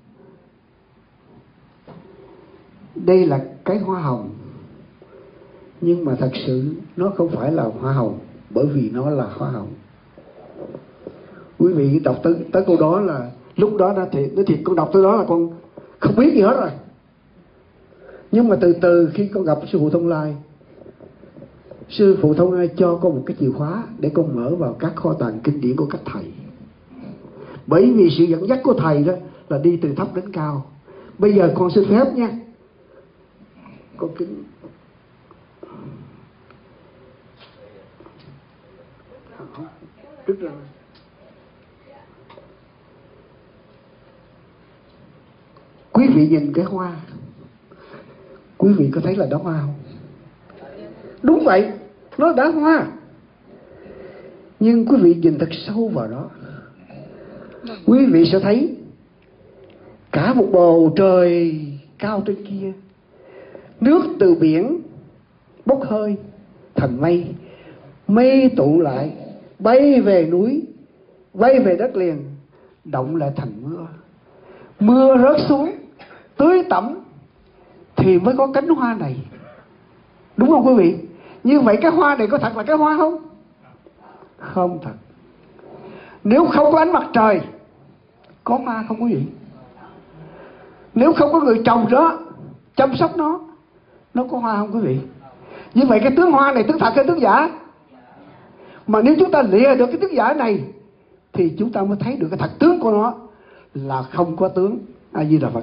đây là cái hoa hồng, nhưng mà thật sự nó không phải là hoa hồng, bởi vì nó là hoa hồng. Quý vị đọc tới, tới câu đó là lúc đó đã thiệt, nói thiệt con đọc tới đó là con không biết gì hết rồi. Nhưng mà từ từ khi con gặp sư phụ Thông Lai, sư phụ Thông Lai cho con một cái chìa khóa để con mở vào các kho tàng kinh điển của các thầy. Bởi vì sự dẫn dắt của thầy đó là đi từ thấp đến cao. Bây giờ con xin phép nha, con kính đứt ra. Quý vị nhìn cái hoa, quý vị có thấy là đó hoa không? Đúng vậy, nó đã hoa. Nhưng quý vị nhìn thật sâu vào đó, quý vị sẽ thấy cả một bầu trời cao trên kia, nước từ biển bốc hơi thành mây, mây tụ lại bay về núi, bay về đất liền, động lại thành mưa. Mưa rớt xuống tưới tẩm thì mới có cánh hoa này. Đúng không quý vị? Như vậy cái hoa này có thật là cái hoa không? Không thật. Nếu không có ánh mặt trời, có hoa không quý vị? Nếu không có người trồng nó, chăm sóc nó, nó có hoa không quý vị? Như vậy cái tướng hoa này tướng thật hay tướng giả? Mà nếu chúng ta lìa được cái tướng giả này thì chúng ta mới thấy được cái thật tướng của nó là không có tướng. A Di Đà Phật.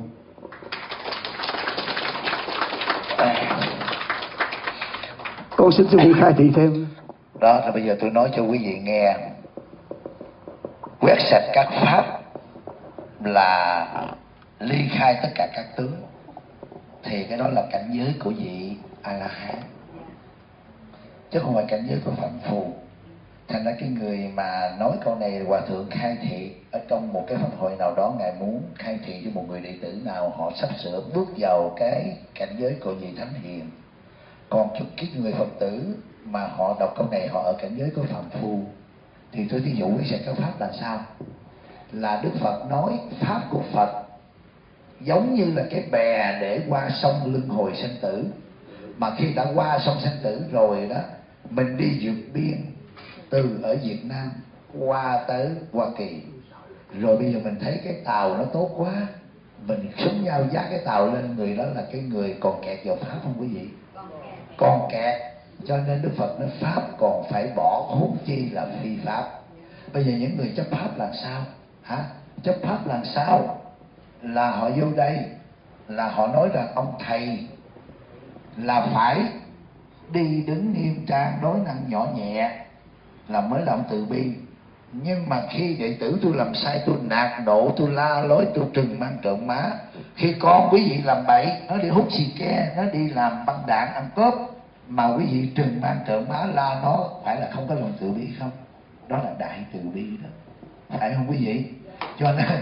Con xin sư phụ khai thị thêm. Đó là bây giờ tôi nói cho quý vị nghe. Quét sạch các pháp là ly khai tất cả các tướng, thì cái đó là cảnh giới của vị A-la-hán, chứ không phải cảnh giới của phạm phu. Thành ra cái người mà nói câu này, Hòa thượng khai thị ở trong một cái pháp hội nào đó, ngài muốn khai thị cho một người đệ tử nào họ sắp sửa bước vào cái cảnh giới của vị thánh hiền. Còn chút cái người Phật tử mà họ đọc câu này họ ở cảnh giới của phạm phu, thì tôi ví dụ với sẽ các pháp là sao? Là Đức Phật nói pháp của Phật giống như là cái bè để qua sông luân hồi sanh tử, mà khi đã qua sông sanh tử rồi đó, mình đi vượt biên từ ở Việt Nam qua tới Hoa Kỳ, rồi bây giờ mình thấy cái tàu nó tốt quá, mình súng nhau dắt cái tàu lên, người đó là cái người còn kẹt vào pháp không quý vị? Còn kẹt. Cho nên Đức Phật nói pháp còn phải bỏ, huống chi là phi pháp. Bây giờ những người chấp pháp làm sao? Hả? Chấp pháp làm sao? Là họ vô đây, là họ nói rằng ông thầy là phải đi đứng nghiêm trang, nói năng nhỏ nhẹ là mới làm từ bi. Nhưng mà khi đệ tử tôi làm sai, tôi nạt nộ, tôi la lối, tôi trừng mang trợn má. Khi con quý vị làm bậy, nó đi hút xì ke, nó đi làm băng đạn ăn cướp, mà quý vị trừng mang trợn má la nó, phải là không có lòng từ bi không? Đó là đại từ bi đó, phải không quý vị? Cho nên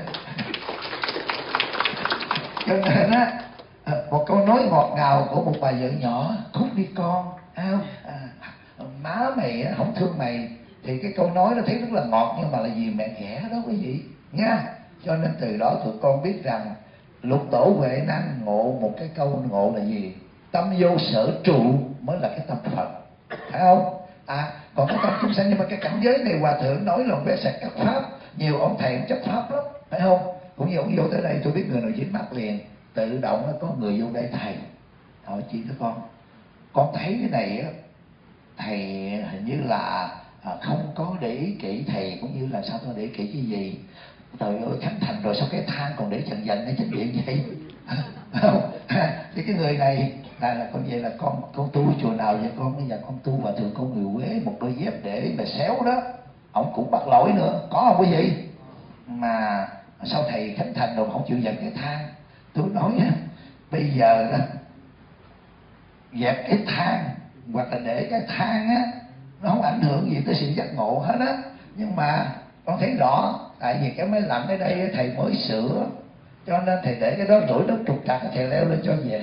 cho nên á, một câu nói ngọt ngào của một bà vợ nhỏ: cút đi con, à, à, má mày không thương mày. Thì cái câu nói nó thấy rất là ngọt, nhưng mà là vì mẹ ghẻ đó quý vị nha. Cho nên từ đó tụi con biết rằng Lục Tổ Huệ Năng ngộ một cái câu ngộ là gì? Tâm vô sở trụ mới là cái tâm Phật, phải không? À, còn cái tâm chúng sanh, nhưng mà cái cảnh giới này Hòa thượng nói là quét sạch các pháp. Nhiều ông thầy cũng chấp pháp lắm, phải không? Cũng như ông vô tới đây tôi biết người nào dính mắt liền, tự động nó có người vô đây thầy hỏi chị đó con, con thấy cái này á, thầy hình như là à, không có để ý kỹ, thầy cũng như là sao tôi để ý kỹ cái gì? Trời ơi, khánh thành rồi sao cái thang còn để trần dần ở trên điện vậy? Không? Thì cái người này là, là con vậy là con con tu chùa nào vậy con? Bây giờ con tu Hòa thượng con người Quế, một đôi dép để mà xéo đó, ông cũng bắt lỗi nữa, có không quý vị? Mà sao thầy khánh thành rồi không chịu dần cái thang? Tôi nói á, bây giờ đó, dẹp cái than hoặc là để cái than á, nó không ảnh hưởng gì tới sự giác ngộ hết á. Nhưng mà con thấy rõ, tại vì cái máy lạnh ở đây thầy mới sửa, cho nên thầy để cái đó rủi nó trục trặc, thầy leo lên cho dễ.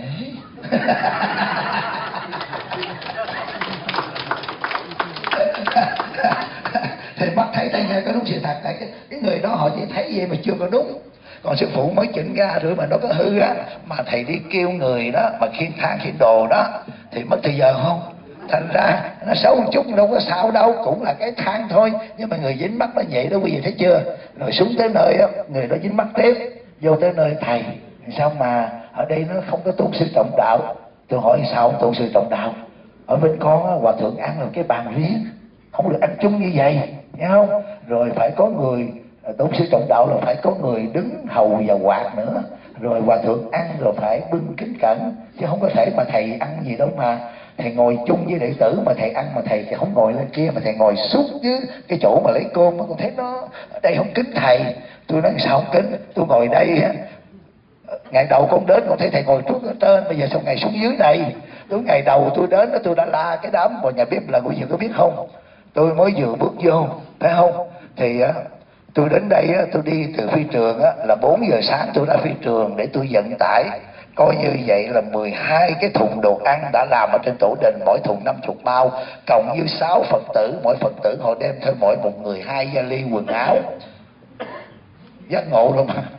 Thầy mắt thấy tay nghe có đúng sự thật, tại cái, cái người đó họ chỉ thấy vậy mà chưa có đúng. Còn sư phụ mới chỉnh ra rồi mà nó có hư á, mà thầy đi kêu người đó mà khiêng than khiêng đồ đó thì mất thời giờ không? Thành ra nó xấu một chút đâu có sao đâu, cũng là cái than thôi, nhưng mà người dính mắt nó vậy đó, quý vị thấy chưa? Rồi xuống tới nơi á, người đó dính mắt tiếp, vô tới nơi thầy sao mà ở đây nó không có tôn sư trọng đạo. Tôi hỏi sao không tôn sư trọng đạo? Ở bên con á, hòa thượng ăn là cái bàn riêng, không được ăn chung như vậy, nghe không? Rồi phải có người tôn sư trọng đạo, là phải có người đứng hầu và quạt nữa, rồi hòa thượng ăn rồi phải bưng kính cẩn, chứ không có thể mà thầy ăn gì đâu mà thầy ngồi chung với đệ tử mà thầy ăn mà thầy thì không ngồi lên kia, mà thầy ngồi suốt với cái chỗ mà lấy cơm. Con thấy nó ở đây không kính thầy. Tôi nói sao không kính, tôi ngồi đây á, ngày đầu con đến con thấy thầy ngồi trước ở trên, bây giờ sau ngày xuống dưới này. Từ ngày đầu tôi đến tôi đã la cái đám vào nhà bếp là quý vị có biết không? Tôi mới vừa bước vô, phải không? Thì tôi đến đây tôi đi từ phi trường là bốn giờ sáng tôi ra phi trường để tôi vận tải. Coi như vậy là mười hai cái thùng đồ ăn đã làm ở trên tổ đình, mỗi thùng năm mươi bao, cộng với sáu Phật tử, mỗi Phật tử họ đem theo mỗi một người hai vali quần áo. Giác ngộ luôn mà.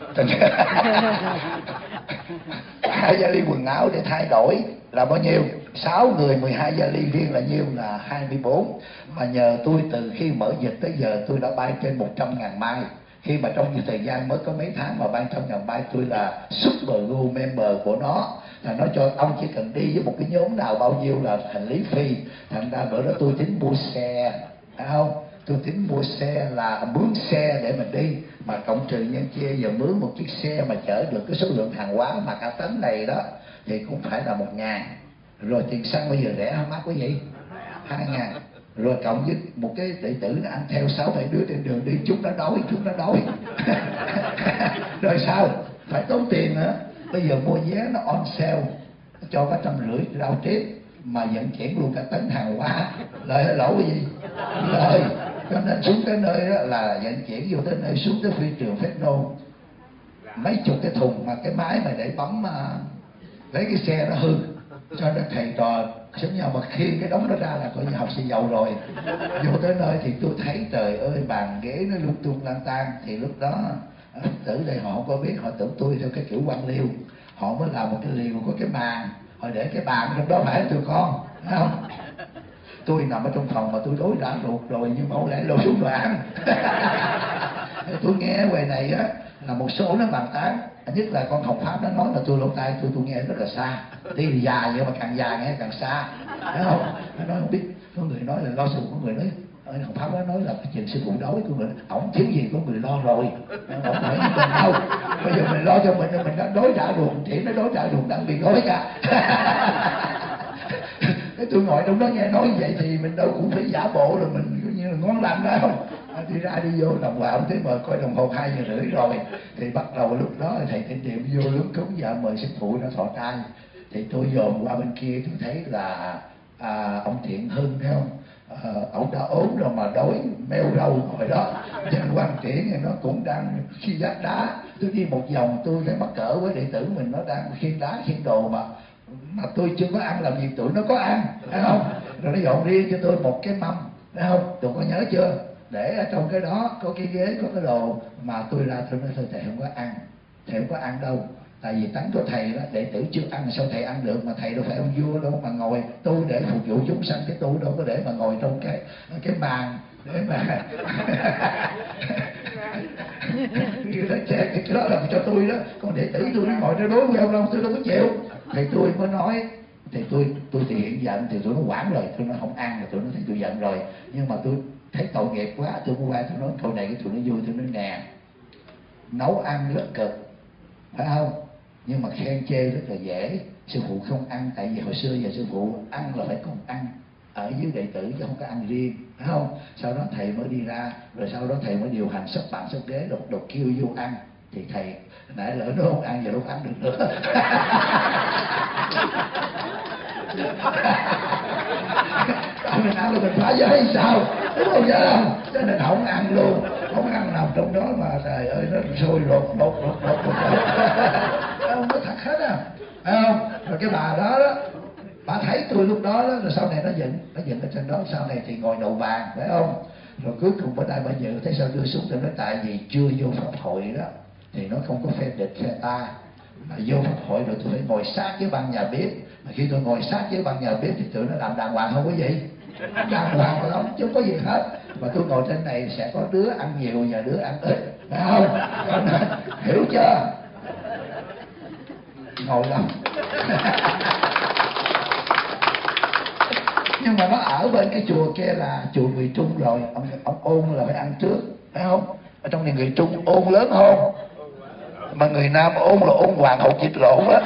Hai vali quần áo để thay đổi là bao nhiêu? Sáu người mười hai vali riêng là nhiêu? Là hai mươi bốn. Mà nhờ tôi từ khi mở dịch tới giờ tôi đã bay trên một trăm ngàn mai. Khi mà trong thời gian mới có mấy tháng mà bay trăm ngàn bay, tôi là super go member của nó. Là nó cho ông chỉ cần đi với một cái nhóm nào bao nhiêu là hành lý phi. Thành ra bữa đó tôi tính mua xe, phải không? Tôi tính mua xe là mướn xe để mình đi, mà cộng trừ nhân chia giờ mướn một chiếc xe mà chở được cái số lượng hàng hóa mà cả tấn này đó thì cũng phải là một ngàn. Rồi tiền xăng bây giờ rẻ không mắc quý vị? Hai ngàn. Rồi cộng với một cái đệ tử nó ăn theo sáu bảy đứa trên đường đi, chúng nó đói, chúng nó đói. Rồi sao? Phải tốn tiền nữa. Bây giờ mua vé nó on sale, cho cả trăm rưỡi rau tiếp, mà vận chuyển luôn cả tấn hàng hóa, lợi hay lỗ cái gì? Lợi. Cho nên xuống tới nơi đó là vận chuyển vô tới nơi, xuống tới phi trường Phết Nô, mấy chục cái thùng mà cái máy mà để bấm uh, lấy cái xe nó hư, cho nên thầy trò sống nhau mà khiêng cái đống đó ra là coi như học sinh giàu rồi. Vô tới nơi thì tôi thấy trời ơi bàn ghế nó lung tung lang tan. Thì lúc đó Phật tử đây họ không có biết, họ tưởng tôi theo cái kiểu quan liêu, họ mới làm một cái liều có cái màn, họ để cái bàn trong đó phải tụi con, thấy không? Tôi nằm ở trong phòng mà tôi đối đã ruột rồi, nhưng mà không lẽ lôi xuống đoạn. Tôi nghe ngoài này á là một số nó bàn tán, nhất là con Hồng Pháp nó nói là tôi lỗ tai tôi tôi nghe rất là xa, đi dài nhưng mà càng dài nghe càng xa, thấy không? Nó nói không biết, có người nói là lo sự, có người nói Hồng Pháp nó nói là cái chuyện sư phụ đói, có người ổng thiếu gì có người lo rồi, ổng phải như mình đâu. Bây giờ mình lo cho mình, mình đã đối trả ruột, chỉ nó đối trả ruột đang bị gói cả. Cái tôi ngồi trong đó nghe nói như vậy thì mình đâu cũng phải giả bộ rồi mình coi như là ngon lành đó không? Đi ra đi vô đồng vào thế mà coi đồng hồ hai giờ rưỡi rồi thì bắt đầu lúc đó thầy Tịnh Điệm vô lúc cúng vợ mời sư phụ nó thọ trai. Thì tôi dòm qua bên kia tôi thấy là à, ông Thiện Hưng thấy không? À, ông đã ốm rồi mà đói meo râu rồi đó. Trên Quan Triển thì nó cũng đang khi giác đá. Tôi đi một vòng tôi thấy mắc cỡ với đệ tử mình, nó đang khiêng đá khiêng đồ mà mà tôi chưa có ăn làm gì tụi nó có ăn, thấy không? Rồi nó dọn riêng cho tôi một cái mâm, thấy không? Tụi có nhớ chưa? Để ở trong cái đó có cái ghế, có cái đồ, mà tôi ra tôi nói thôi thầy không có ăn, thầy không có ăn đâu. Tại vì tánh của thầy đó, đệ tử chưa ăn sao thầy ăn được, mà thầy đâu phải ông vua đâu mà ngồi tu để phục vụ chúng sanh, cái tu đâu có để mà ngồi trong cái cái bàn để mà cái đó là cho tôi đó, còn đệ tử tôi ngồi nó đối với ông đâu tôi đâu có chịu. Thì tôi mới nói, thì tôi tôi thì hiện giận thì tôi nó quản rồi, tôi nó không ăn rồi, tôi nó thấy tôi giận rồi, nhưng mà tôi thấy tội nghiệp quá, tôi cũng qua tôi nói thôi này cái tụi nó vui, tôi nói nè, nấu ăn rất cực, phải không? Nhưng mà khen chê rất là dễ. Sư phụ không ăn, tại vì hồi xưa giờ sư phụ ăn là phải cùng ăn ở dưới đệ tử chứ không có ăn riêng, phải không? Sau đó thầy mới đi ra, rồi sau đó thầy mới điều hành sắp bàn sắp ghế, đột đột kêu vô ăn. Thì thầy nãy lỡ nó không ăn giờ đâu ăn được nữa. Tại mình ăn là mình phá giới hay sao, đúng không vậy không? Cho nên không ăn luôn, không ăn nào trong đó mà trời ơi nó sôi rột rột rột rột rột không có thật hết à, phải không? Rồi cái bà đó đó, bà thấy tôi lúc đó, đó rồi sau này nó giận, nó giận ở trên đó, sau này thì ngồi đầu bàn, phải không? Rồi cuối cùng bữa nay bà dự thấy sao đưa xuống, tôi nói tại vì chưa vô pháp hội đó thì nó không có phe địch phe ta, mà vô pháp hội rồi tôi phải ngồi sát với ban nhà bếp, mà khi tôi ngồi sát với ban nhà bếp thì tụi nó làm đàng hoàng không có gì, đàng hoàng lắm chứ không có gì hết, mà tôi ngồi trên này sẽ có đứa ăn nhiều và đứa ăn ít, phải không? Cho nên hiểu chưa, ngồi lắm. Nhưng mà nó ở bên cái chùa kia là chùa người Trung rồi, ông, ông ôn là phải ăn trước, phải không? Ở trong này người Trung ôn lớn không? Mà người Nam ôn là ôn hoàng hậu vịt lộn á.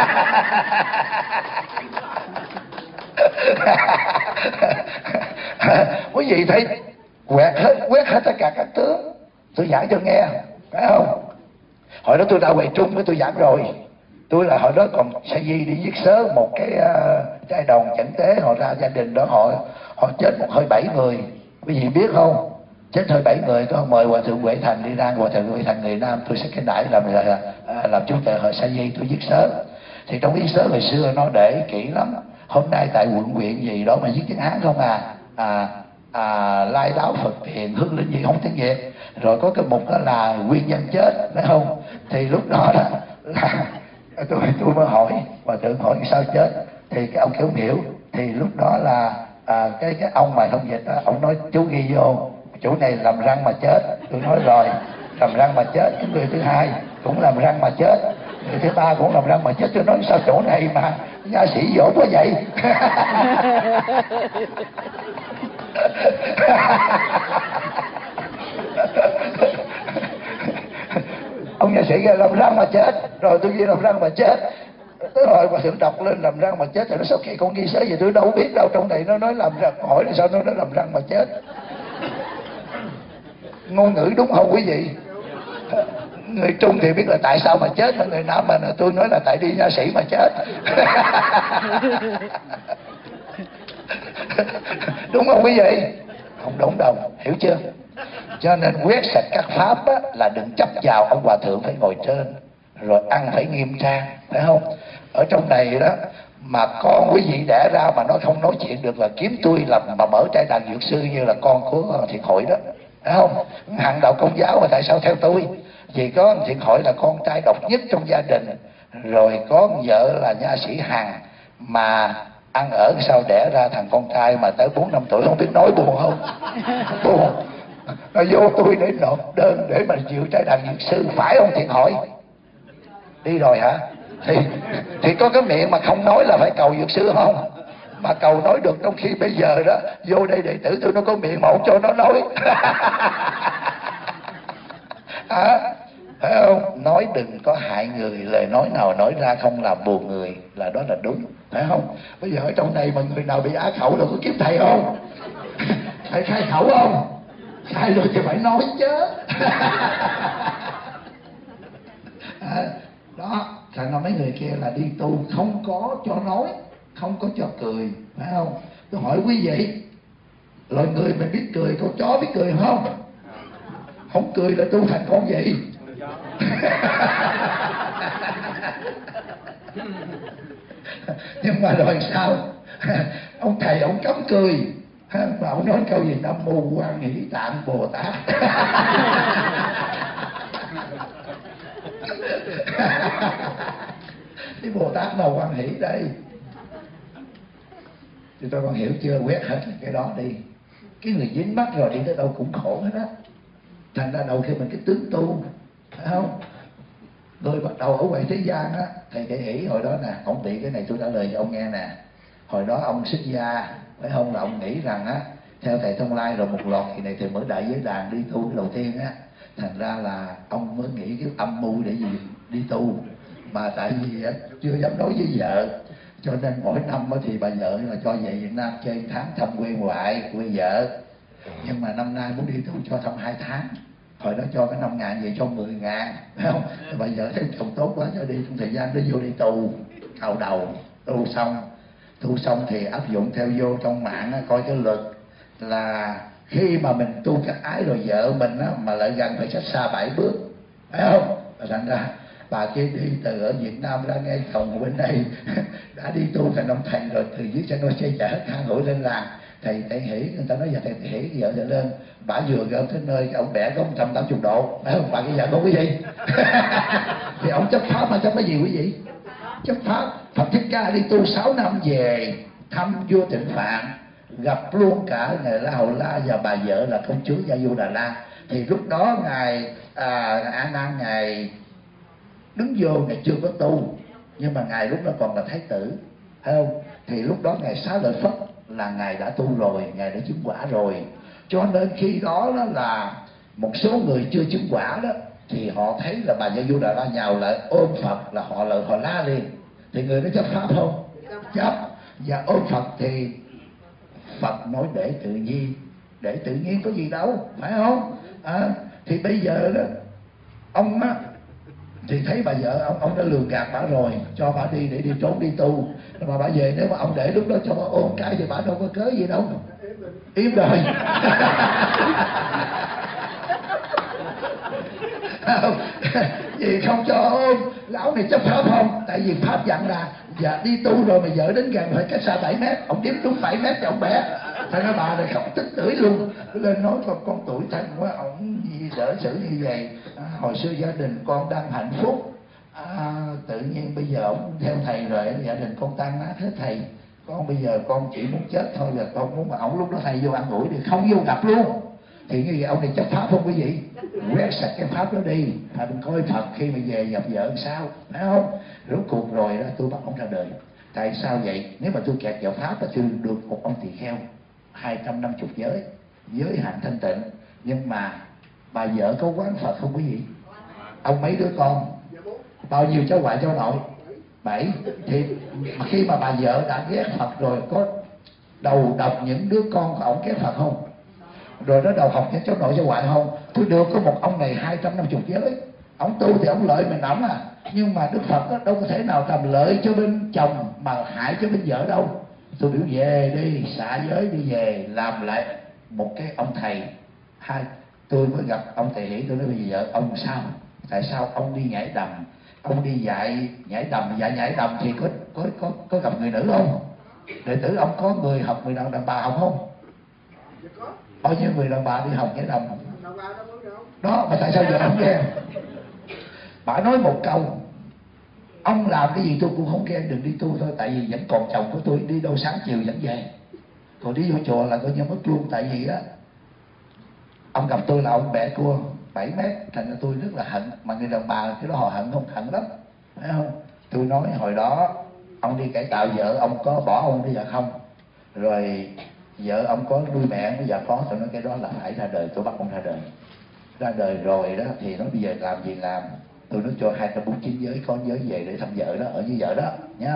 Quý vị thấy quẹt hết, quét hết tất cả các tướng. Tôi giảng cho nghe, phải không? Hồi đó tôi ra Huệ Trung với tôi giảng rồi. Tôi là hồi đó còn Sa Di đi viết sớ một cái uh, trai đồng chẩn tế, họ ra gia đình đó họ họ chết một hơi bảy người, quý vị biết không? Chết hơi bảy người, tôi mời hòa thượng Huệ Thành đi ra, hòa thượng Huệ Thành người Nam, tôi sẽ cái đại làm là làm chủ tịch hội Sa Di, tôi viết sớ. Thì trong viết sớ hồi xưa nó để kỹ lắm. Hôm nay tại quận huyện gì đó mà viết tiếng Hán không à, à, à lai đáo Phật thiền hương linh gì không tiếng Việt. Rồi có cái mục đó là nguyên nhân chết, phải không? Thì lúc đó đó là tôi tôi mới hỏi hòa thượng hỏi sao chết, thì cái ông kiểu hiểu, thì lúc đó là à, cái cái ông mà thông dịch đó, ông nói chú ghi vô chỗ này làm răng mà chết. Tôi nói rồi, làm răng mà chết. Cái người thứ hai cũng làm răng mà chết, người thứ ba cũng làm răng mà chết. Tôi nói sao chỗ này mà nha sĩ dỗ quá vậy. Ông nha sĩ kia làm răng mà chết, rồi tôi ghi làm răng mà chết. Tới rồi mà thượng đọc lên làm răng mà chết, thì nó sao kỳ con ghi sớ gì tôi đâu biết đâu, trong này nó nói làm răng, hỏi là sao nó nói làm răng mà chết. Ngôn ngữ đúng không quý vị? Người Trung thì biết là tại sao mà chết, mà người Nam mà tôi nói là tại đi nha sĩ mà chết. Đúng không quý vị? Không đúng đâu, hiểu chưa? Cho nên quét sạch các pháp á, là đừng chấp vào ông hòa thượng phải ngồi trên, rồi ăn phải nghiêm trang, phải không? Ở trong này đó mà con quý vị đẻ ra mà nó không nói chuyện được là kiếm tôi làm mà mở trai đàn dược sư như là con của Thiện Hội đó, phải không? Hàng đầu Công giáo mà tại sao theo tôi? Vì có Thiện Hội là con trai độc nhất trong gia đình, rồi có vợ là nha sĩ Hằng, mà ăn ở sao đẻ ra thằng con trai mà tới bốn năm tuổi không biết nói, buồn không? Buồn. Nó vô tôi để nộp đơn để mà chịu trai đàn dược sư, phải không Thiện Hội? Đi rồi hả? Thì thì có cái miệng mà không nói là phải cầu dược sư không? Mà cầu nói được, trong khi bây giờ đó vô đây đệ tử tôi nó có miệng mà không cho nó nói. À, phải không? Nói đừng có hại người, lời nói nào nói ra không làm buồn người là đó là đúng, phải không? Bây giờ ở trong này mà người nào bị á khẩu là có kiếm thầy không? Thầy khai khẩu không? Khai rồi thì phải nói chứ. À, đó, thành ra mấy người kia là đi tu không có cho nói, không có cho cười, phải không? Tôi hỏi quý vị, loài người mình biết cười, con chó biết cười không? Không cười là tu thành con gì? Nhưng mà rồi sao? Ông thầy ông cấm cười, mà ông nói câu gì? Nam mô Quan Hỷ Tạng Bồ Tát. Cái Bồ Tát nào quan hỷ đây? Thì tôi con hiểu chưa? Quét hết cái đó đi. Cái người dính mắt rồi đi tới đâu cũng khổ hết á. Thành ra đầu khi mình cái tướng tu, phải không? Người bắt đầu ở ngoài thế gian á, thầy Thể Hỷ hồi đó nè, ông bị cái này tôi trả lời cho ông nghe nè. Hồi đó ông xuất gia, phải không, là ông nghĩ rằng á, theo thầy Thông Lai rồi một loạt thì này thì mở đại giới đàn đi tu cái đầu tiên á. Thành ra là ông mới nghĩ cái âm mưu để gì đi tu, mà tại vì chưa dám nói với vợ, cho nên mỗi năm thì bà vợ là cho về Việt Nam chơi tháng thăm quê ngoại quê vợ. Nhưng mà năm nay muốn đi tu cho thăm hai tháng, hồi đó cho cái năm ngàn về cho mười ngàn, phải không? Bà vợ thấy chồng tốt quá cho đi, trong thời gian nó vô đi tù, cạo đầu tu xong tu xong thì áp dụng theo vô trong mạng á, coi cái luật là khi mà mình tu các ái rồi vợ mình á, mà lại gần phải cách xa bảy bước, phải không? Và thành ra bà kia đi từ ở Việt Nam ra ngay phòng bên đây đã đi tu thành ông thầy rồi, từ dưới chân đôi xe chở khăn hủi lên làng. Thầy thầy hỉ, người ta nói giờ thầy hỉ vợ thầy lên, bà vừa gom tới nơi cái ông bẻ có một trăm tám mươi độ, phải không? Bà cái vợ không quý vị thì ông chấp pháp mà chấp cái gì quý vị? Chấp pháp. Phật Thích Ca đi tu sáu năm về thăm vua Tịnh Phạn, gặp luôn cả ngài La Hầu La và bà vợ là công chúa Gia Du Đà La. Thì lúc đó ngài à, A Nan ngài đứng vô, ngài chưa có tu, nhưng mà ngài lúc đó còn là thái tử, thấy không? Thì lúc đó ngài Xá Lợi Phất là ngài đã tu rồi, ngài đã chứng quả rồi. Cho nên khi đó, đó là một số người chưa chứng quả đó, thì họ thấy là bà Gia Du Đà La nhào lại ôm Phật là họ lợi họ la liền. Thì người đó chấp pháp không? Chấp. Và ôm Phật thì Phật nói để tự nhiên, để tự nhiên có gì đâu, phải không? À, thì bây giờ đó ông á thì thấy bà vợ ông ông đã lường gạt bà rồi, cho bà đi để đi trốn đi tu. Mà bà về, nếu mà ông để lúc đó cho bà ôm cái thì bà đâu có cớ gì đâu, im rồi. Vì không cho ôm, lão này chấp pháp không? Tại vì pháp dặn là dạ đi tu rồi mà vợ đến gần phải cách xa bảy mét, ông đếm đúng bảy mét cho ông bé. Thành ra bà này không tức tưởi luôn, lên nói con con tuổi thân quá, ông gì đỡ xử như vậy. À, hồi xưa gia đình con đang hạnh phúc, à, tự nhiên bây giờ ông theo thầy rồi, gia đình con tan nát hết thầy. Con bây giờ con chỉ muốn chết thôi, là con muốn mà ông lúc đó thầy vô ăn ủi thì không vô gặp luôn. Thì như vậy ông này chấp pháp không quý vị? Quét sạch cái pháp đó đi, phải mình coi Phật khi mà về gặp vợ làm sao, phải không? Rốt cuộc rồi đó tôi bắt ông ra đời. Tại sao vậy? Nếu mà tôi kẹt vào pháp là tôi được một ông tỳ kheo hai trăm năm mươi giới, giới hạnh thanh tịnh. Nhưng mà bà vợ có quán Phật không quý vị? Ông mấy đứa con? Bao nhiêu cháu ngoại cháu nội? Bảy. Thì mà khi mà bà vợ đã ghét Phật rồi, có đầu độc những đứa con của ông ghét Phật không? Rồi nó đầu học những cháu nội cháu ngoại không? Tôi được có một ông này hai trăm năm mươi giới, ông tu thì ông lợi mình ổng à. Nhưng mà Đức Phật đó, đâu có thể nào làm lợi cho bên chồng mà hại cho bên vợ đâu. Tôi biểu về đi, xả giới đi về, làm lại một cái ông thầy. Hai, tôi mới gặp ông thầy Hỷ, tôi nói bây giờ ông sao? Tại sao ông đi nhảy đầm? Ông đi dạy nhảy đầm, dạy nhảy đầm thì có có có có gặp người nữ không? Đệ tử ông có người học, người đàn bà học không? Bao nhiêu người đàn bà đi học nhảy đầm? Đó, mà tại sao giờ ông ghen? Bà nói một câu, ông làm cái gì tôi cũng không ghen, đừng đi tu thôi. Tại vì vẫn còn chồng của tôi, đi đâu sáng chiều vẫn về. Còn đi vô chùa là coi như mất luôn. Tại vì á, ông gặp tôi là ông bẻ cua bảy mét, thành ra tôi rất là hận. Mà người đàn bà cái đó họ hận không, hận lắm, phải không? Tôi nói hồi đó ông đi cải tạo vợ ông có bỏ ông đi vợ không? Rồi vợ ông có nuôi mẹ với vợ có, tôi nói cái đó là phải ra đời, tôi bắt ông ra đời. Ra đời rồi đó thì nó bây giờ làm gì làm, tôi nói cho hai trăm bốn mươi chín giới con giới về để thăm vợ đó, ở với vợ đó nhá.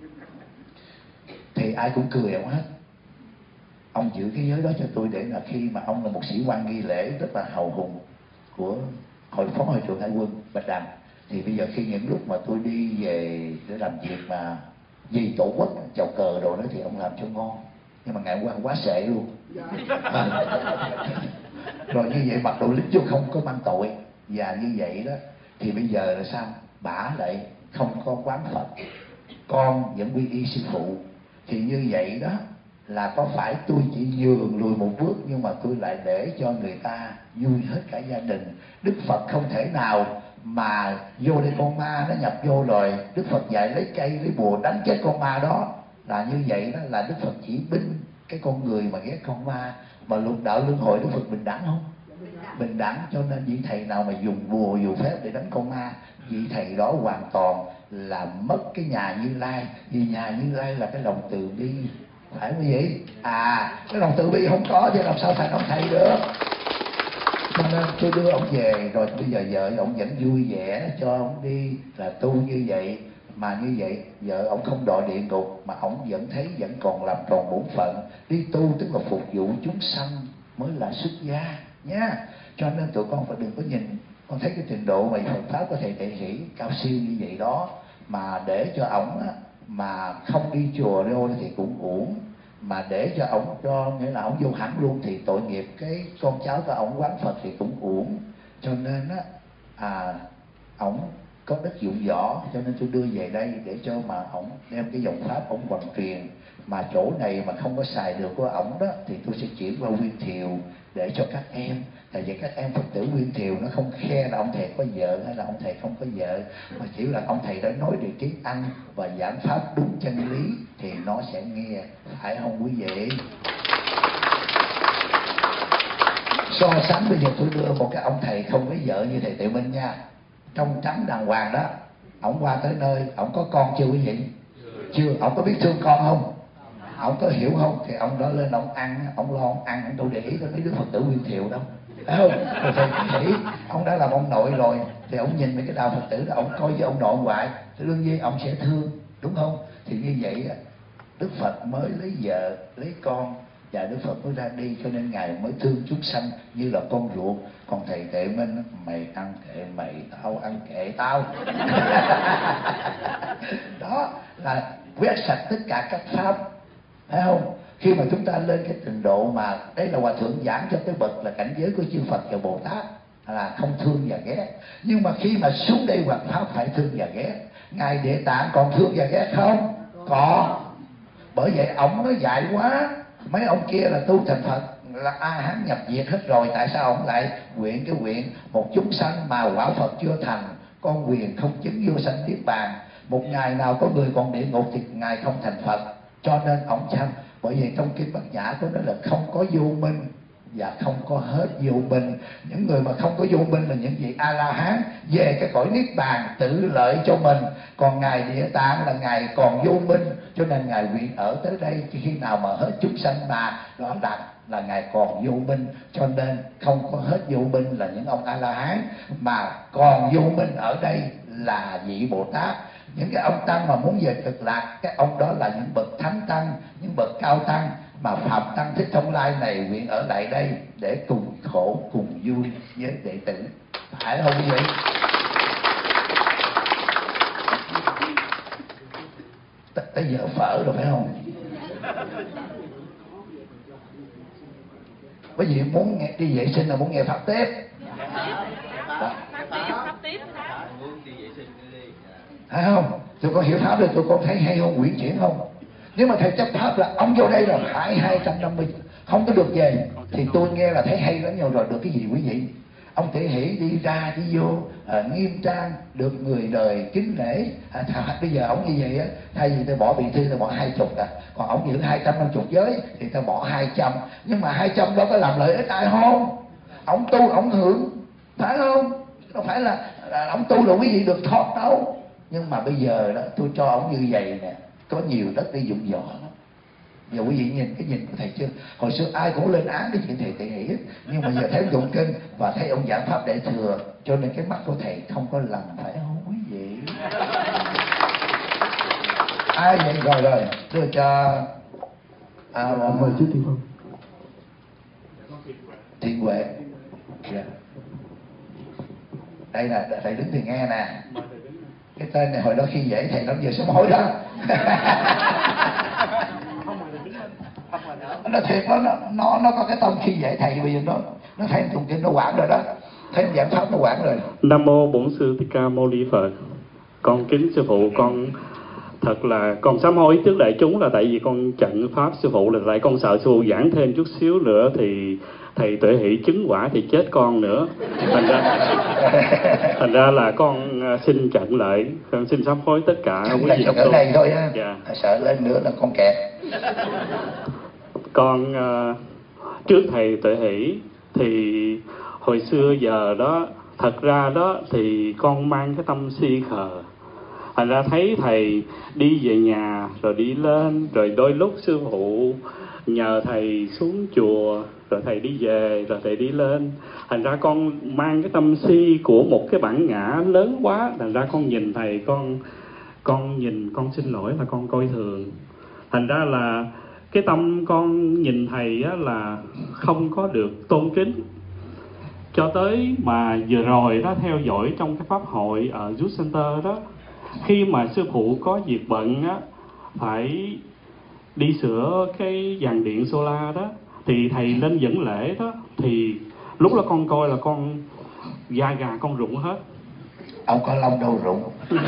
Thì ai cũng cười ông hết. Ông giữ cái giới đó cho tôi để là khi mà ông là một sĩ quan nghi lễ rất là hào hùng của hội phó hội trưởng hải quân Bạch Đằng, thì bây giờ khi những lúc mà tôi đi về để làm việc mà vì tổ quốc chào cờ đồ đó thì ông làm cho ngon. Nhưng mà ngày hôm qua quá sệ luôn. À, rồi như vậy mặc đồ lính vô không có mang tội. Và như vậy đó thì bây giờ là sao? Bả lại không có quán Phật, con vẫn quy y sư phụ. Thì như vậy đó là có phải tôi chỉ nhường lùi một bước, nhưng mà tôi lại để cho người ta vui hết cả gia đình. Đức Phật không thể nào mà vô đây con ma nó nhập vô rồi Đức Phật dạy lấy cây lấy bùa đánh chết con ma đó. Là như vậy đó là Đức Phật chỉ binh cái con người mà ghét con ma. Mà luật đạo luân hồi Đức Phật bình đẳng không? Bình đẳng. Cho nên vị thầy nào mà dùng bùa dùng phép để đánh con ma, vị thầy đó hoàn toàn là mất cái nhà Như Lai. Vì nhà Như Lai là cái lòng từ bi, phải không vậy? À, cái lòng từ bi không có thì làm sao thành ông thầy được. Cho nên tôi đưa ông về rồi, bây giờ vợ ông vẫn vui vẻ cho ông đi là tu như vậy. Mà như vậy vợ ông không đọa địa ngục, mà ông vẫn thấy vẫn còn làm tròn bổn phận. Đi tu tức là phục vụ chúng sanh mới là xuất gia nha. Cho nên tụi con phải đừng có nhìn, con thấy cái trình độ mà Phật pháp có thể thể hiện cao siêu như vậy đó, mà để cho ổng á mà không đi chùa đâu thì cũng uổng, mà để cho ổng cho nghĩa là ổng vô hẳn luôn thì tội nghiệp cái con cháu của ổng quán Phật thì cũng uổng. Cho nên á à ổng có đất dụng võ, cho nên tôi đưa về đây để cho mà ổng đem cái dòng pháp ổng hoàn truyền. Mà chỗ này mà không có xài được của ổng đó thì tôi sẽ chuyển qua Nguyên Thiều để cho các em. Tại vì các em Phật tử Nguyên Thiều nó không khe là ông thầy có vợ hay là ông thầy không có vợ, mà chỉ là ông thầy đã nói được tiếng Anh và giảng pháp đúng chân lý thì nó sẽ nghe, phải không quý vị? So sánh bây giờ tôi đưa một cái ông thầy không có vợ như thầy Tuệ Minh nha, trong trắng đàng hoàng đó, ổng qua tới nơi, ổng có con chưa quý vị? Chưa. Ổng có biết thương con không? Ổng có hiểu không? Thì ông đó lên ông ăn, ông lo ông ăn, ông đâu để ý tới mấy đứa Phật tử Nguyên Thiệu đâu, phải không? Rồi thầy nghĩ ông đã làm ông nội rồi thì ông nhìn mấy cái đạo Phật tử đó, ông coi với ông nội ngoại thì đương nhiên ông sẽ thương, đúng không? Thì như vậy Đức Phật mới lấy vợ lấy con và Đức Phật mới ra đi, cho nên Ngài mới thương chúng sanh như là con ruột. Còn thầy Tuệ Minh, mày ăn kệ mày, tao ăn kệ tao. Đó là quét sạch tất cả các pháp, phải không? Khi mà chúng ta lên cái trình độ mà đây là Hòa Thượng giảng cho cái bậc là cảnh giới của chư Phật và Bồ Tát là không thương và ghét. Nhưng mà khi mà xuống đây hoạt pháp phải thương và ghét. Ngài Địa Tạng còn thương và ghét không? Có. Bởi vậy ổng nói dại quá. Mấy ông kia là tu thành Phật là A Hán nhập diệt hết rồi, tại sao ông lại nguyện cái nguyện một chúng sanh mà quả Phật chưa thành, con quyền không chứng vô sanh niết bàn, một ngày nào có người còn địa ngục thì ngài không thành Phật. Cho nên ông chăng, bởi vì trong kinh Bát Nhã có nói là không có vô minh và không có hết vô minh. Những người mà không có vô minh là những vị A La Hán về cái cõi niết bàn tự lợi cho mình. Còn ngài Địa Tạng là ngài còn vô minh, cho nên ngài nguyện ở tới đây chỉ khi nào mà hết chúng sanh mà đó là là ngài còn vô minh. Cho nên không có hết vô minh là những ông A La Hán, mà còn vô minh ở đây là vị Bồ Tát. Những cái ông tăng mà muốn về cực lạc, cái ông đó là những bậc thánh tăng, những bậc cao tăng, mà Phạm Tăng Thích Thông Lai này nguyện ở lại đây để cùng khổ cùng vui với đệ tử, phải không vậy? Tới giờ phở rồi phải không? Bởi vì muốn nghe, đi vệ sinh là muốn nghe pháp tiếp. Đó. Phải không? Tôi có hiểu pháp rồi, tôi có thấy hay không, quyển chuyển không? Nếu mà thầy chấp pháp là ông vô đây là phải hai trăm năm mươi không có được về, thì tôi nghe là thấy hay lắm nhiều rồi. Được cái gì quý vị? Ông Thể Hỷ đi ra đi vô à, nghiêm trang, được người đời kính nể. à, Bây giờ ông như vậy á, thay vì tôi bỏ bị thi tôi bỏ hai chục à, còn ông giữ hai trăm năm chục giới thì tôi bỏ hai trăm. Nhưng mà hai trăm đó có làm lợi ích ai không? Ông tu ông hưởng, phải không? Đâu phải là, là ông tu là quý vị được thoát đâu. Nhưng mà bây giờ đó tôi cho ông như vậy nè, có nhiều đất đi dụng võ lắm. Giờ quý vị nhìn cái nhìn của thầy chưa? Hồi xưa ai cũng lên án cái chuyện thầy Tệ Hỷ, nhưng mà giờ thấy dụng kinh và thấy ông giảng pháp Đại Thừa, cho nên cái mắt của thầy không có lầm, phải không quý vị? Ai vậy? Rồi rồi, đưa cho à, mời chú Thiện Huệ. Thiện Huệ. Yeah. Đây là thầy đứng thì nghe nè. Cái tên này hồi đó khi dễ thầy nó giờ sớm hối đó. Nó thiệt đó, nó, nó nó có cái tâm khi dễ thầy, bây giờ nó nó thấy tụng kinh nó quảng rồi đó, thấy giảng pháp nó quảng rồi. Nam mô Bổn Sư Thích Ca Mâu Ni Phật. Con kính sư phụ, con thật là con sám hối trước đại chúng là tại vì con chặn pháp sư phụ, là tại con sợ sư phụ giảng thêm chút xíu nữa thì thầy Tuệ Hỷ chứng quả thì chết con nữa. Thành ra thành ra là con xin chặn lại, con xin sám hối tất cả quý vị ở đây thôi á. Dạ. Sợ lên nữa là con kẹt. Con uh, trước thầy Tuệ Hỷ thì hồi xưa giờ đó, thật ra đó thì con mang cái tâm si khờ. Thành ra thấy thầy đi về nhà rồi đi lên, rồi đôi lúc sư phụ nhờ thầy xuống chùa, rồi thầy đi về, rồi thầy đi lên. Thành ra con mang cái tâm si của một cái bản ngã lớn quá. Thành ra con nhìn thầy, con con nhìn, con xin lỗi là con coi thường. Thành ra là cái tâm con nhìn thầy á là không có được tôn kính. Cho tới mà vừa rồi đó, theo dõi trong cái pháp hội ở Youth Center đó, khi mà sư phụ có việc bận á, phải đi sửa cái dàn điện solar đó, thì thầy lên dẫn lễ đó, thì lúc đó con coi là con da gà con rụng hết. Ông có lông đâu rụng.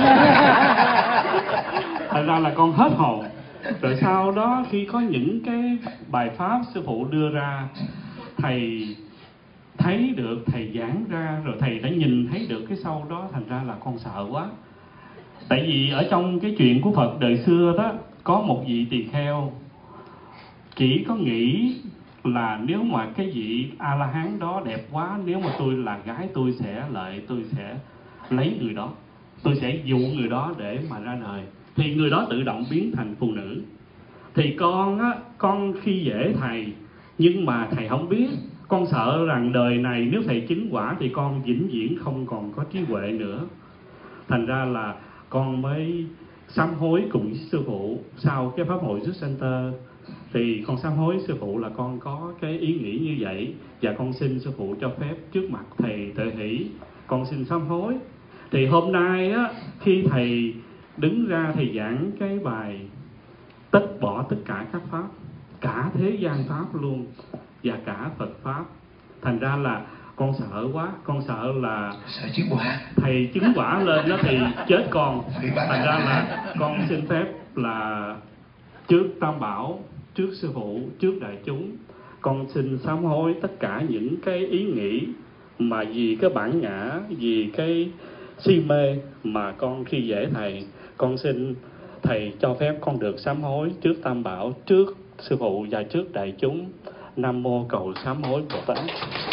Thành ra là con hết hồn. Rồi sau đó khi có những cái bài pháp sư phụ đưa ra, thầy thấy được, thầy giảng ra, rồi thầy đã nhìn thấy được cái sâu đó, thành ra là con sợ quá. Tại vì ở trong cái chuyện của Phật đời xưa đó, có một vị tỳ kheo chỉ có nghĩ là nếu mà cái vị A-la-hán đó đẹp quá, nếu mà tôi là gái tôi sẽ lợi, tôi sẽ lấy người đó, tôi sẽ dụ người đó để mà ra đời, thì người đó tự động biến thành phụ nữ. Thì con á, con khi dễ thầy, nhưng mà thầy không biết. Con sợ rằng đời này nếu thầy chứng quả thì con vĩnh viễn không còn có trí huệ nữa. Thành ra là con mới sám hối cùng với sư phụ. Sau cái pháp hội Youth Center thì con sám hối sư phụ là con có cái ý nghĩ như vậy, và con xin sư phụ cho phép trước mặt thầy Tuệ Hỷ con xin sám hối. Thì hôm nay á, khi thầy đứng ra thầy giảng cái bài tất bỏ tất cả các pháp, cả thế gian pháp luôn và cả Phật pháp, thành ra là con sợ quá. Con sợ là sợ chứng quả, thầy chứng quả lên đó thì chết con. Thành ra là con xin phép là trước Tam Bảo, trước sư phụ, trước đại chúng, con xin sám hối tất cả những cái ý nghĩ mà vì cái bản ngã, vì cái si mê mà con khi dễ thầy. Con xin thầy cho phép con được sám hối trước Tam Bảo, trước sư phụ và trước đại chúng. Nam mô cầu sám hối Bồ Tát.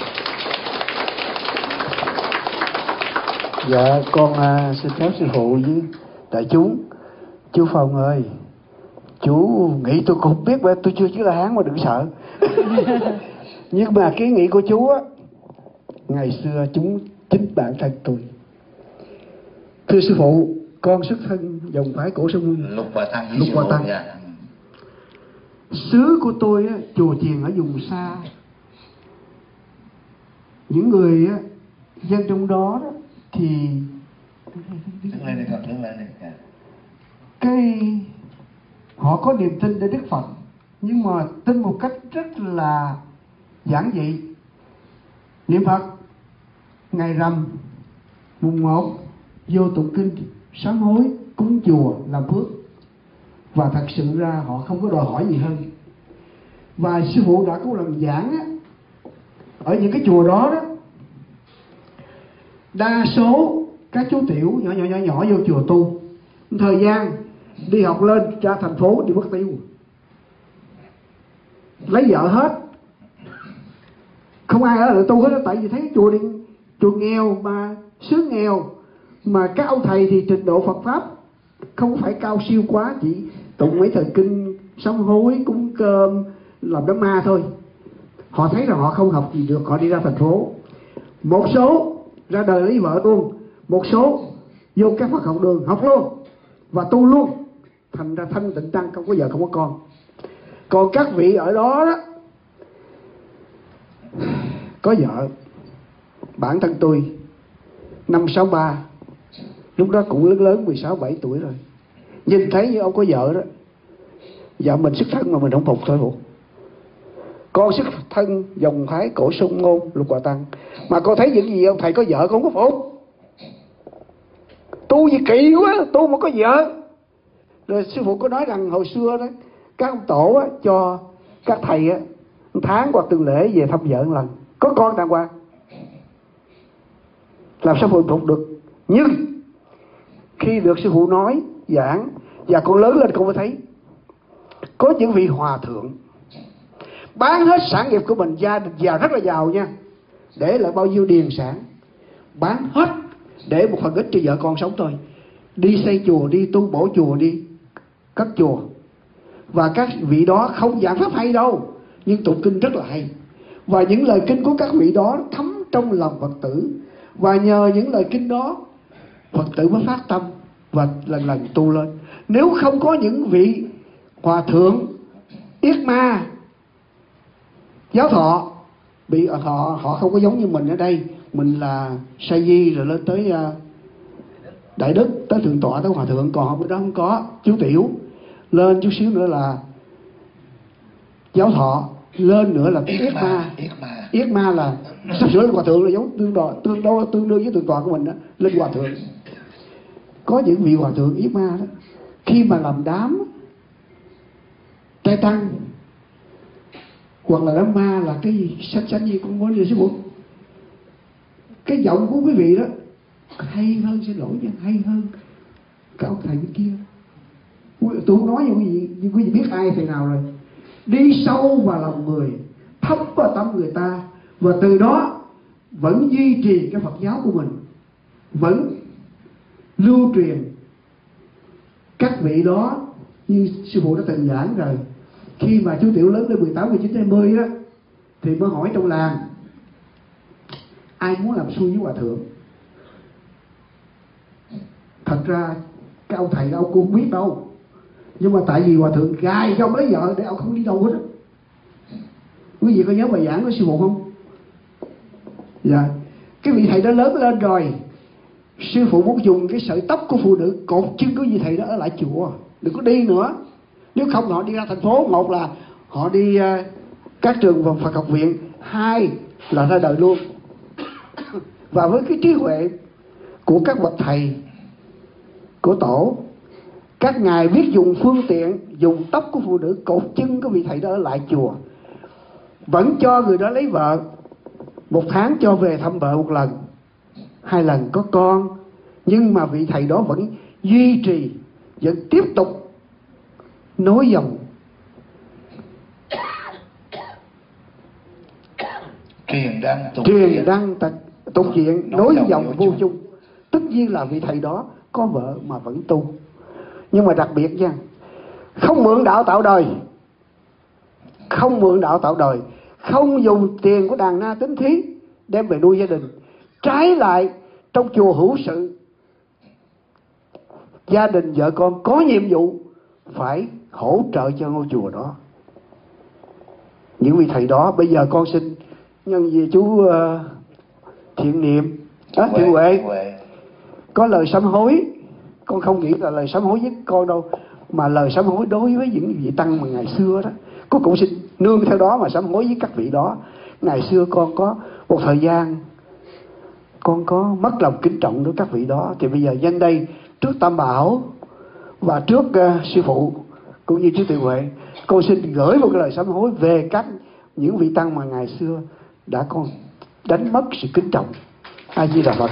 Dạ con à, xin phép sư phụ với đại chúng. Chú Phong ơi, chú nghĩ tôi cũng biết mà tôi chưa chứ là Hán mà đừng sợ. Nhưng mà cái nghĩ của chú á, ngày xưa chúng chính bản thân tôi. Thưa sư phụ, con xuất thân dòng phái Cổ Sông Lục Hòa Tăng. Lục Hòa Tăng. Dạ. Xứ của tôi á, chùa chiền ở vùng xa. Những người á, dân trong đó, đó thì Đứng lên đi con, đứng lên đi. Dạ. cái họ có niềm tin để Đức Phật, nhưng mà tin một cách rất là giản dị. Niệm Phật ngày rằm mùng một vô tụng kinh sám hối cúng chùa làm phước, và thật sự ra họ không có đòi hỏi gì hơn. Và sư phụ đã có lần giảng á, ở những cái chùa đó đó, đa số các chú tiểu nhỏ nhỏ nhỏ nhỏ vô chùa tu, thời gian đi học lên ra thành phố đi mất tiêu, lấy vợ hết, không ai ở lại tu hết đó. Tại vì thấy chùa điện chùa nghèo mà xứ nghèo, mà các ông thầy thì trình độ Phật pháp không phải cao siêu quá, chỉ tụng mấy thời kinh sám hối cúng cơm làm đám ma thôi. Họ thấy rằng họ không học gì được, họ đi ra thành phố. Một số ra đời lấy vợ luôn, một số vô các Phật học đường học luôn và tu luôn, thành ra thanh tịnh tăng, không có vợ không có con. Còn các vị ở đó đó có vợ. Bản thân tôi năm sáu ba, lúc đó cũng lớn lớn mười sáu bảy tuổi rồi, nhìn thấy như ông có vợ đó, vợ mình xuất thân mà mình không phục thôi phụ. Con xuất thân dòng phái Cổ Sông Ngôn Lục Hòa Tăng, mà con thấy những gì ông thầy có vợ con không có phục. Tu gì kỳ quá, tu mà có vợ. Rồi sư phụ có nói rằng hồi xưa đó các ông tổ á, cho các thầy á, tháng hoặc tuần lễ về thăm vợ một lần, có con đàng hoàng, làm sao phụ phục được. Nhưng khi được sư phụ nói giảng và con lớn lên, con mới thấy có những vị hòa thượng bán hết sản nghiệp của mình, gia đình giàu rất là giàu nha, để lại bao nhiêu điền sản, bán hết để một phần ít cho vợ con sống thôi, đi xây chùa, đi tu bổ chùa, đi cất chùa. Và các vị đó không giảng pháp hay đâu, nhưng tụng kinh rất là hay, và những lời kinh của các vị đó thấm trong lòng Phật tử, và nhờ những lời kinh đó Phật tử mới phát tâm và lần lần tu lên. Nếu không có những vị hòa thượng yết ma giáo thọ, bị họ họ không có giống như mình ở đây, mình là sa di rồi lên tới uh, đại đức, tới thượng tọa, tới hòa thượng, còn họ đó không có chú tiểu. lên chút xíu nữa là giáo thọ, lên nữa là yết ma. Yết ma Yết ma là sắp sửa lên hòa thượng, là giống tương đo tương đo tương đương với tượng tọa của mình đó, lên hòa thượng. Có những vị hòa thượng yết ma đó, khi mà làm đám trai tăng hoặc là đám ma là cái gì, sanh sanh gì cũng muốn điều sư phụ, cái giọng của quý vị đó hay hơn, xin lỗi nha, hay hơn các ông thầy bên kia. Tôi không nói như quý vị, nhưng quý vị biết ai thầy nào rồi. Đi sâu vào lòng người, thấm vào tâm người ta, và từ đó vẫn duy trì cái Phật giáo của mình, vẫn lưu truyền các vị đó. Như sư phụ đã từng giảng rồi, khi mà chú Tiểu lớn lên mười tám, mười chín, hai mươi đó, thì mới hỏi trong làng ai muốn làm xuôi với hòa thượng. Thật ra cái ông thầy đó ông cũng không biết đâu, nhưng mà tại vì hòa thượng gài cho mấy vợ để ông không đi đâu hết á. Quý vị có nhớ bài giảng của sư phụ không? Dạ. Cái vị thầy đó lớn lên rồi, sư phụ muốn dùng cái sợi tóc của phụ nữ cột chân của vị thầy đó ở lại chùa, đừng có đi nữa. Nếu không họ đi ra thành phố, một là họ đi uh, các trường Phật học viện, hai là ra đời luôn. Và với cái trí huệ của các bậc thầy của tổ, các ngài biết dùng phương tiện, dùng tóc của phụ nữ cột chân của vị thầy đó ở lại chùa, vẫn cho người đó lấy vợ, một tháng cho về thăm vợ một lần, hai lần có con, nhưng mà vị thầy đó vẫn duy trì, vẫn tiếp tục nối dòng, truyền đăng tục truyền đăng tục diện, nối dòng vô chung. Tất nhiên là vị thầy đó có vợ mà vẫn tu. Nhưng mà đặc biệt nha, không mượn đạo tạo đời, không mượn đạo tạo đời, không dùng tiền của đàn na tính thí đem về nuôi gia đình. Trái lại, trong chùa hữu sự, gia đình vợ con có nhiệm vụ phải hỗ trợ cho ngôi chùa đó. Những vị thầy đó, bây giờ con xin nhân về chú uh, Thiện Niệm, đó, Thiện Huệ, có lời sám hối. Con không nghĩ là lời sám hối với con đâu, mà lời sám hối đối với những vị tăng mà ngày xưa đó. Con cũng xin nương theo đó mà sám hối với các vị đó. Ngày xưa con có một thời gian con có mất lòng kính trọng đối với các vị đó, thì bây giờ nhân đây trước Tam Bảo và trước uh, sư phụ cũng như chú Tự Huệ, con xin gửi một cái lời sám hối về các những vị tăng mà ngày xưa đã con đánh mất sự kính trọng. A Di Đà Phật.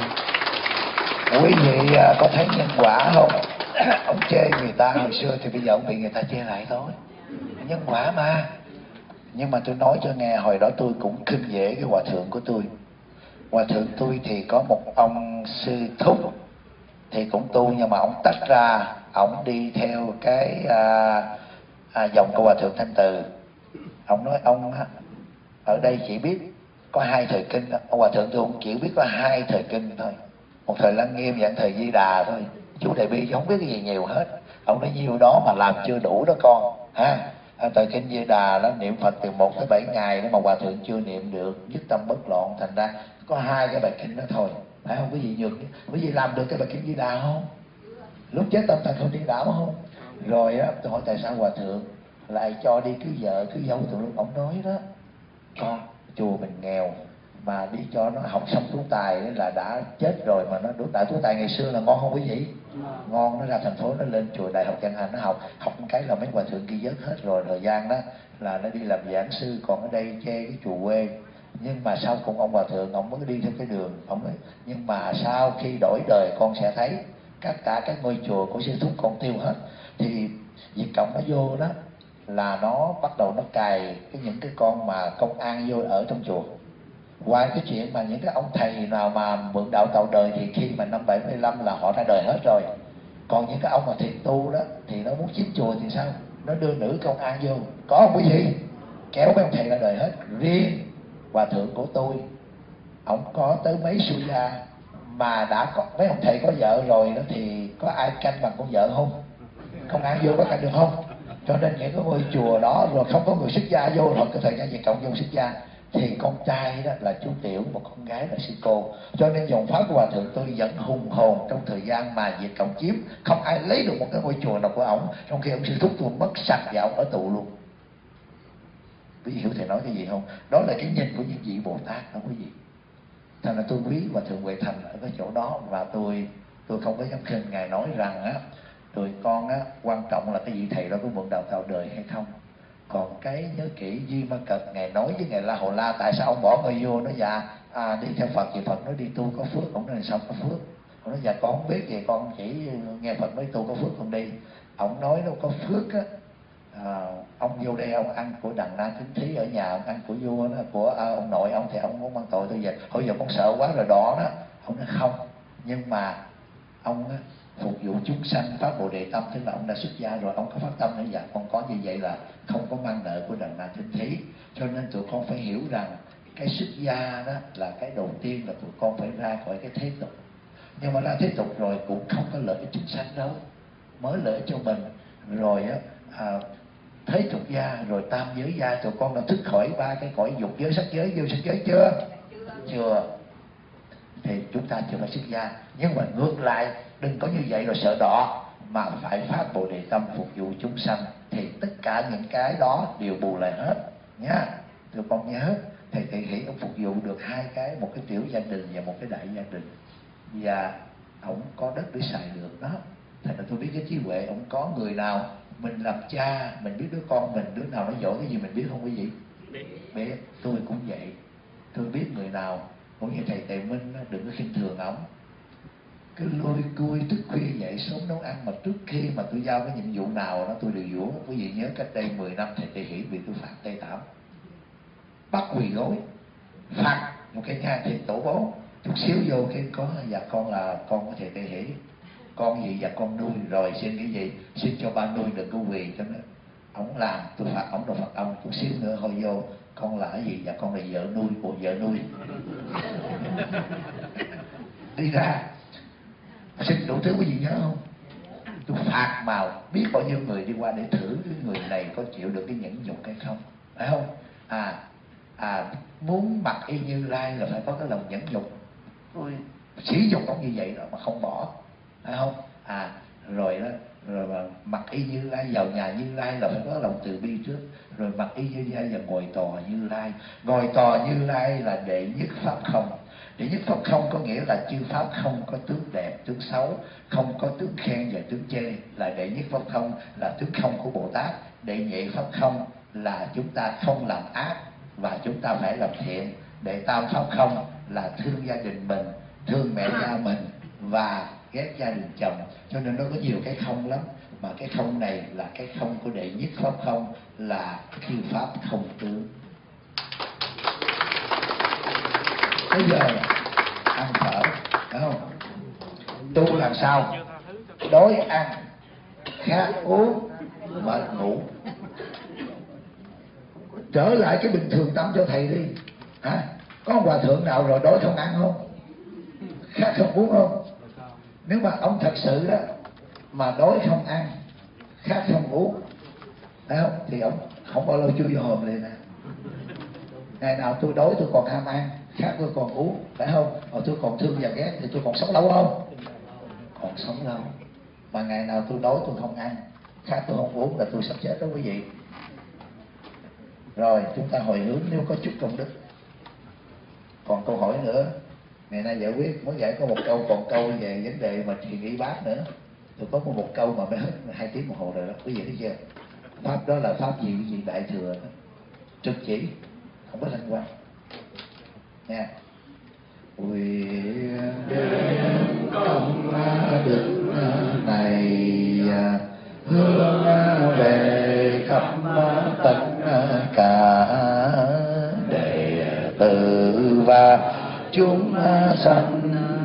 Quý vị có thấy nhân quả không? Ông chê người ta hồi xưa thì bây giờ ông bị người ta chê lại thôi. Nhân quả mà. Nhưng mà tôi nói cho nghe, hồi đó tôi cũng khinh dễ cái hòa thượng của tôi. Hòa thượng tôi thì có một ông sư thúc thì cũng tu, nhưng mà ông tách ra, ông đi theo cái à, à, dòng của hòa thượng Thanh Từ. Ông nói ông ở đây chỉ biết có hai thời kinh. Ông hòa thượng tôi cũng chỉ biết có hai thời kinh thôi, một thời Lăng Nghiêm và thời Di Đà thôi. Chú Đại Bi không biết cái gì nhiều hết. Ông nói nhiêu đó mà làm chưa đủ đó con ha. Thời kinh Di Đà đó niệm Phật từ một tới bảy ngày đó mà hòa thượng chưa niệm được, nhất tâm bất loạn, thành ra có hai cái bài kinh đó thôi, phải không? Cái gì nhược, cái gì làm được cái bài kinh Di Đà không? Lúc chết tâm thần không điên đảo không? Rồi á, tôi hỏi tại sao hòa thượng lại cho đi cưới vợ cưới dâu tụi lúc ông nói đó, con chùa mình nghèo mà đi cho nó học xong tú tài là đã chết rồi, mà nó tú tài tú tài ngày xưa là ngon không quý vị? Ngon. Nó ra thành phố, nó lên chùa Đại học Chẳng Hành, nó học học một cái là mấy hòa thượng kia dớt hết rồi, thời gian đó là nó đi làm giảng sư, còn ở đây chê cái chùa quê. Nhưng mà sau cùng ông hòa thượng ông mới đi theo cái đường ông ấy, nhưng mà sau khi đổi đời con sẽ thấy tất cả các ngôi chùa của sư thúc con tiêu hết. Thì Việt Cộng nó vô đó là nó bắt đầu nó cài cái những cái con mà công an vô ở trong chùa. Ngoài cái chuyện mà những cái ông thầy nào mà mượn đạo tạo đời thì khi mà năm bảy mươi lăm là họ ra đời hết rồi. Còn những cái ông mà thiền tu đó thì nó muốn chiếm chùa thì sao? Nó đưa nữ công an vô, có không quý vị? Kéo mấy ông thầy ra đời hết. Riêng hòa thượng của tôi, ông có tới mấy xuất gia mà đã có mấy ông thầy có vợ rồi đó, thì có ai canh bằng con vợ không? Công an vô có canh được không? Cho nên những cái ngôi chùa đó rồi không có người xuất gia vô, rồi cái thời gian Việt Cộng vô xuất gia thì con trai đó là chú Tiểu, một con gái là sư cô. Cho nên dòng pháp của hòa thượng tôi vẫn hùng hồn trong thời gian mà Việt Cộng chiếm, không ai lấy được một cái ngôi chùa nào của ổng, trong khi ông sư thúc tôi mất sạch và ổng ở tù luôn. Quý vị hiểu thầy nói cái gì không? Đó là cái nhìn của những vị Bồ Tát đó quý vị. Thành ra tôi quý hòa thượng Huệ Thành ở cái chỗ đó, và tôi tôi không có dám khinh ngài nói rằng á, tụi con á, quan trọng là cái vị thầy đó có mượn đào tạo đời hay không. Còn cái nhớ kỹ Duy Ma Cật ngài nói với ngài La Hầu La, tại sao ông bỏ người vô? Nó dạ à, đi theo Phật, thì Phật nói đi tu có phước. Ông nói sao có phước? Ông nói dạ con không biết gì, con chỉ nghe Phật nói tu có phước con đi. Ông nói đâu có phước á. À, ông vô đây ông ăn của Đằng Na Thính Thí ở nhà, ông ăn của vua đó, của à, ông nội ông, thì ông muốn mang tội tôi về. Hồi giờ con sợ quá rồi đỏ đó. Ông nói không, nhưng mà ông á, phục vụ chúng sanh phát Bồ Đề tâm, tức là ông đã xuất gia rồi, ông có phát tâm nữa. Dạ con có như vậy là không có mang nợ của Đằng Na Thính Thí. Cho nên tụi con phải hiểu rằng cái xuất gia đó là cái đầu tiên, là tụi con phải ra khỏi cái thế tục. Nhưng mà ra thế tục rồi cũng không có lợi cho chúng sanh đâu, mới lợi cho mình. Rồi á à, thấy tục gia rồi tam giới gia, tụi con đã thức khỏi ba cái cõi dục giới, sắc giới, vô sắc giới chưa? Chưa. Thì chúng ta chưa phải xuất gia. Nhưng mà ngược lại, đừng có như vậy rồi sợ đỏ, mà phải phát Bồ Đề tâm phục vụ chúng sanh, thì tất cả những cái đó đều bù lại hết nha. Tụi con nhớ thầy Tỳ Hỷ ông phục vụ được hai cái, một cái tiểu gia đình và một cái đại gia đình, và ông có đất để xài được đó. Thành ra tôi biết cái trí huệ ông có. Người nào mình làm cha, mình biết đứa con mình, đứa nào nó giỏi cái gì mình biết không quý vị? Biết. Tôi cũng vậy. Tôi biết người nào, cũng như thầy Tề Minh, đừng có khinh thường ổng. Cứ lôi cui thức khuya dậy sớm nấu ăn, mà trước khi mà tôi giao cái nhiệm vụ nào đó tôi đều dũa. Quý vị nhớ cách đây mười năm thầy Tề Hỷ bị tôi phạt Tây Tảo, bắt quỳ gối, phạt một cái nhà thiền tổ bố. Chút xíu vô cái có dạ con là con của thầy Tề Hỷ, con gì dạ con nuôi, rồi xin cái gì xin cho ba nuôi, đừng có quỳ cho nó. Ông làm tôi phạt ông rồi phạt ông. Chút xíu nữa hồi vô con là cái gì dạ con là vợ nuôi của vợ nuôi. Đi ra xin đủ thứ quý vị nhớ không? Tôi phạt màu biết bao nhiêu người đi qua để thử cái người này có chịu được cái nhẫn nhục hay không, phải không? À à muốn mặc y Như Lai là phải có cái lòng nhẫn nhục. Tôi sử dụng ông như vậy đó mà không bỏ, phải không? À rồi đó, rồi mà mặc y Như Lai vào nhà Như Lai là phải có lòng từ bi trước, rồi mặc y Như Lai và ngồi tòa Như Lai. Ngồi tòa Như Lai là đệ nhất pháp không. Đệ nhất pháp không có nghĩa là chư pháp không có tướng đẹp, tướng xấu, không có tướng khen và tướng chê, là đệ nhất pháp không, là tướng không của Bồ Tát. Đệ nhị pháp không là chúng ta không làm ác và chúng ta phải làm thiện. Đệ tam pháp không là thương gia đình mình, thương mẹ cha mình và ghét gia đình chồng. Cho nên nó có nhiều cái không lắm, mà cái không này là cái không của đệ nhất pháp không, là chư pháp không tướng. Bây giờ ăn phở, phải không? Tu làm sao? Đói ăn, khát uống, mệt ngủ. Trở lại cái bình thường tâm cho thầy đi. Hả? Có hòa thượng nào rồi đói không ăn không? Khát không uống không? Nếu mà ông thật sự đó mà đói không ăn, khát không uống, phải không? Thì ông không bao lâu chui vô hòm liền nè. Ngày nào tôi đói tôi còn ham ăn, khát tôi còn uống, phải không? Rồi tôi còn thương và ghét thì tôi còn sống lâu không? Còn sống lâu. Mà ngày nào tôi đói tôi không ăn, khát tôi không uống là tôi sắp chết đó quý vị. Rồi chúng ta hồi hướng nếu có chút công đức. Còn câu hỏi nữa, ngày nay giải quyết muốn giải có một câu, còn câu về vấn đề mà thiền y bát nữa. Tôi có một, một câu mà mới hết hai tiếng đồng hồ rồi đó, quý vị thấy chưa? Pháp đó là pháp gì? Gì đại thừa đó. Trực chỉ, không có liên quan nha. Nguyện đem công đức này hướng về khắp tất cả đệ tử và chúng sanh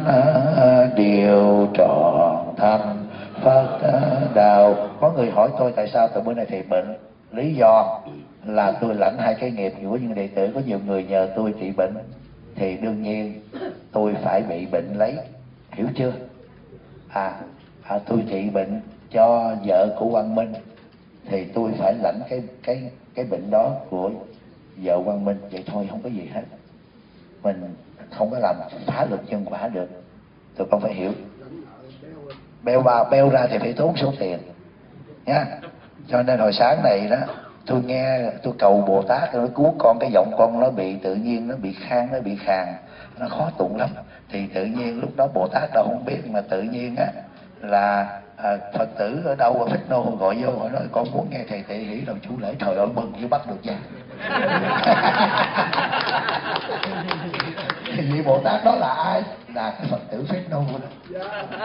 đều trọn thành Phật đạo. Có người hỏi tôi tại sao từ bữa nay thầy bệnh. Lý do là tôi lãnh hai cái nghiệp của những đệ tử. Có nhiều người nhờ tôi trị bệnh thì đương nhiên tôi phải bị bệnh lấy, hiểu chưa? À, à tôi trị bệnh cho vợ của Quang Minh thì tôi phải lãnh cái cái cái bệnh đó của vợ Quang Minh vậy thôi, không có gì hết, mình không có làm phá luật nhân quả được. Tụi con phải hiểu, beo vào beo ra thì phải tốn số tiền nha. Cho nên hồi sáng này đó tôi nghe tôi cầu Bồ Tát nó cứu con, cái giọng con nó bị tự nhiên nó bị khang, nó bị khàn, nó khó tụng lắm. Thì tự nhiên lúc đó Bồ Tát đâu không biết, mà tự nhiên á là à, Phật tử ở đâu ở Phích Nô gọi vô, họ nói con muốn nghe thầy Tệ Hỷ làm chủ lễ. Trời ơi mừng như bắt được nha. Thì vị Bồ Tát đó là ai? Là cái Phật tử Phích Nô đó.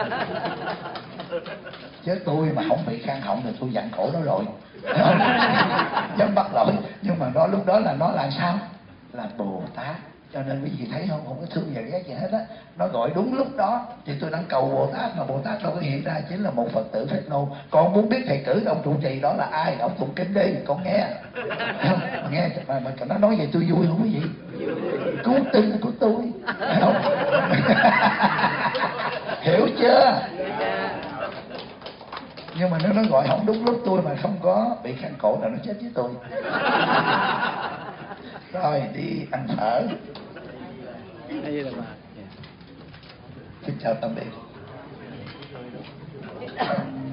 Chứ tôi mà không bị khang họng thì tôi dặn cổ nó rồi, dám bắt lỗi. Nhưng mà nó lúc đó là nó là sao? Là Bồ Tát. Cho nên quý vị thấy không, không có thương và ghét gì hết á. Nó gọi đúng lúc đó thì tôi đang cầu Bồ Tát, mà Bồ Tát đâu có hiện ra, chính là một Phật tử Phích Nô. Con muốn biết thầy cử ông trụ trì đó là ai, ông tụng kinh đi, con nghe. Không, nghe mà, mà nó nói vậy tôi vui không quý vị? Cứu tinh của tôi. Không? Hiểu chưa? Nhưng mà nếu nó gọi không đúng lúc tôi mà không có bị khăn cổ là nó chết với tôi. Rồi đi ăn phở. Xin chào tạm biệt.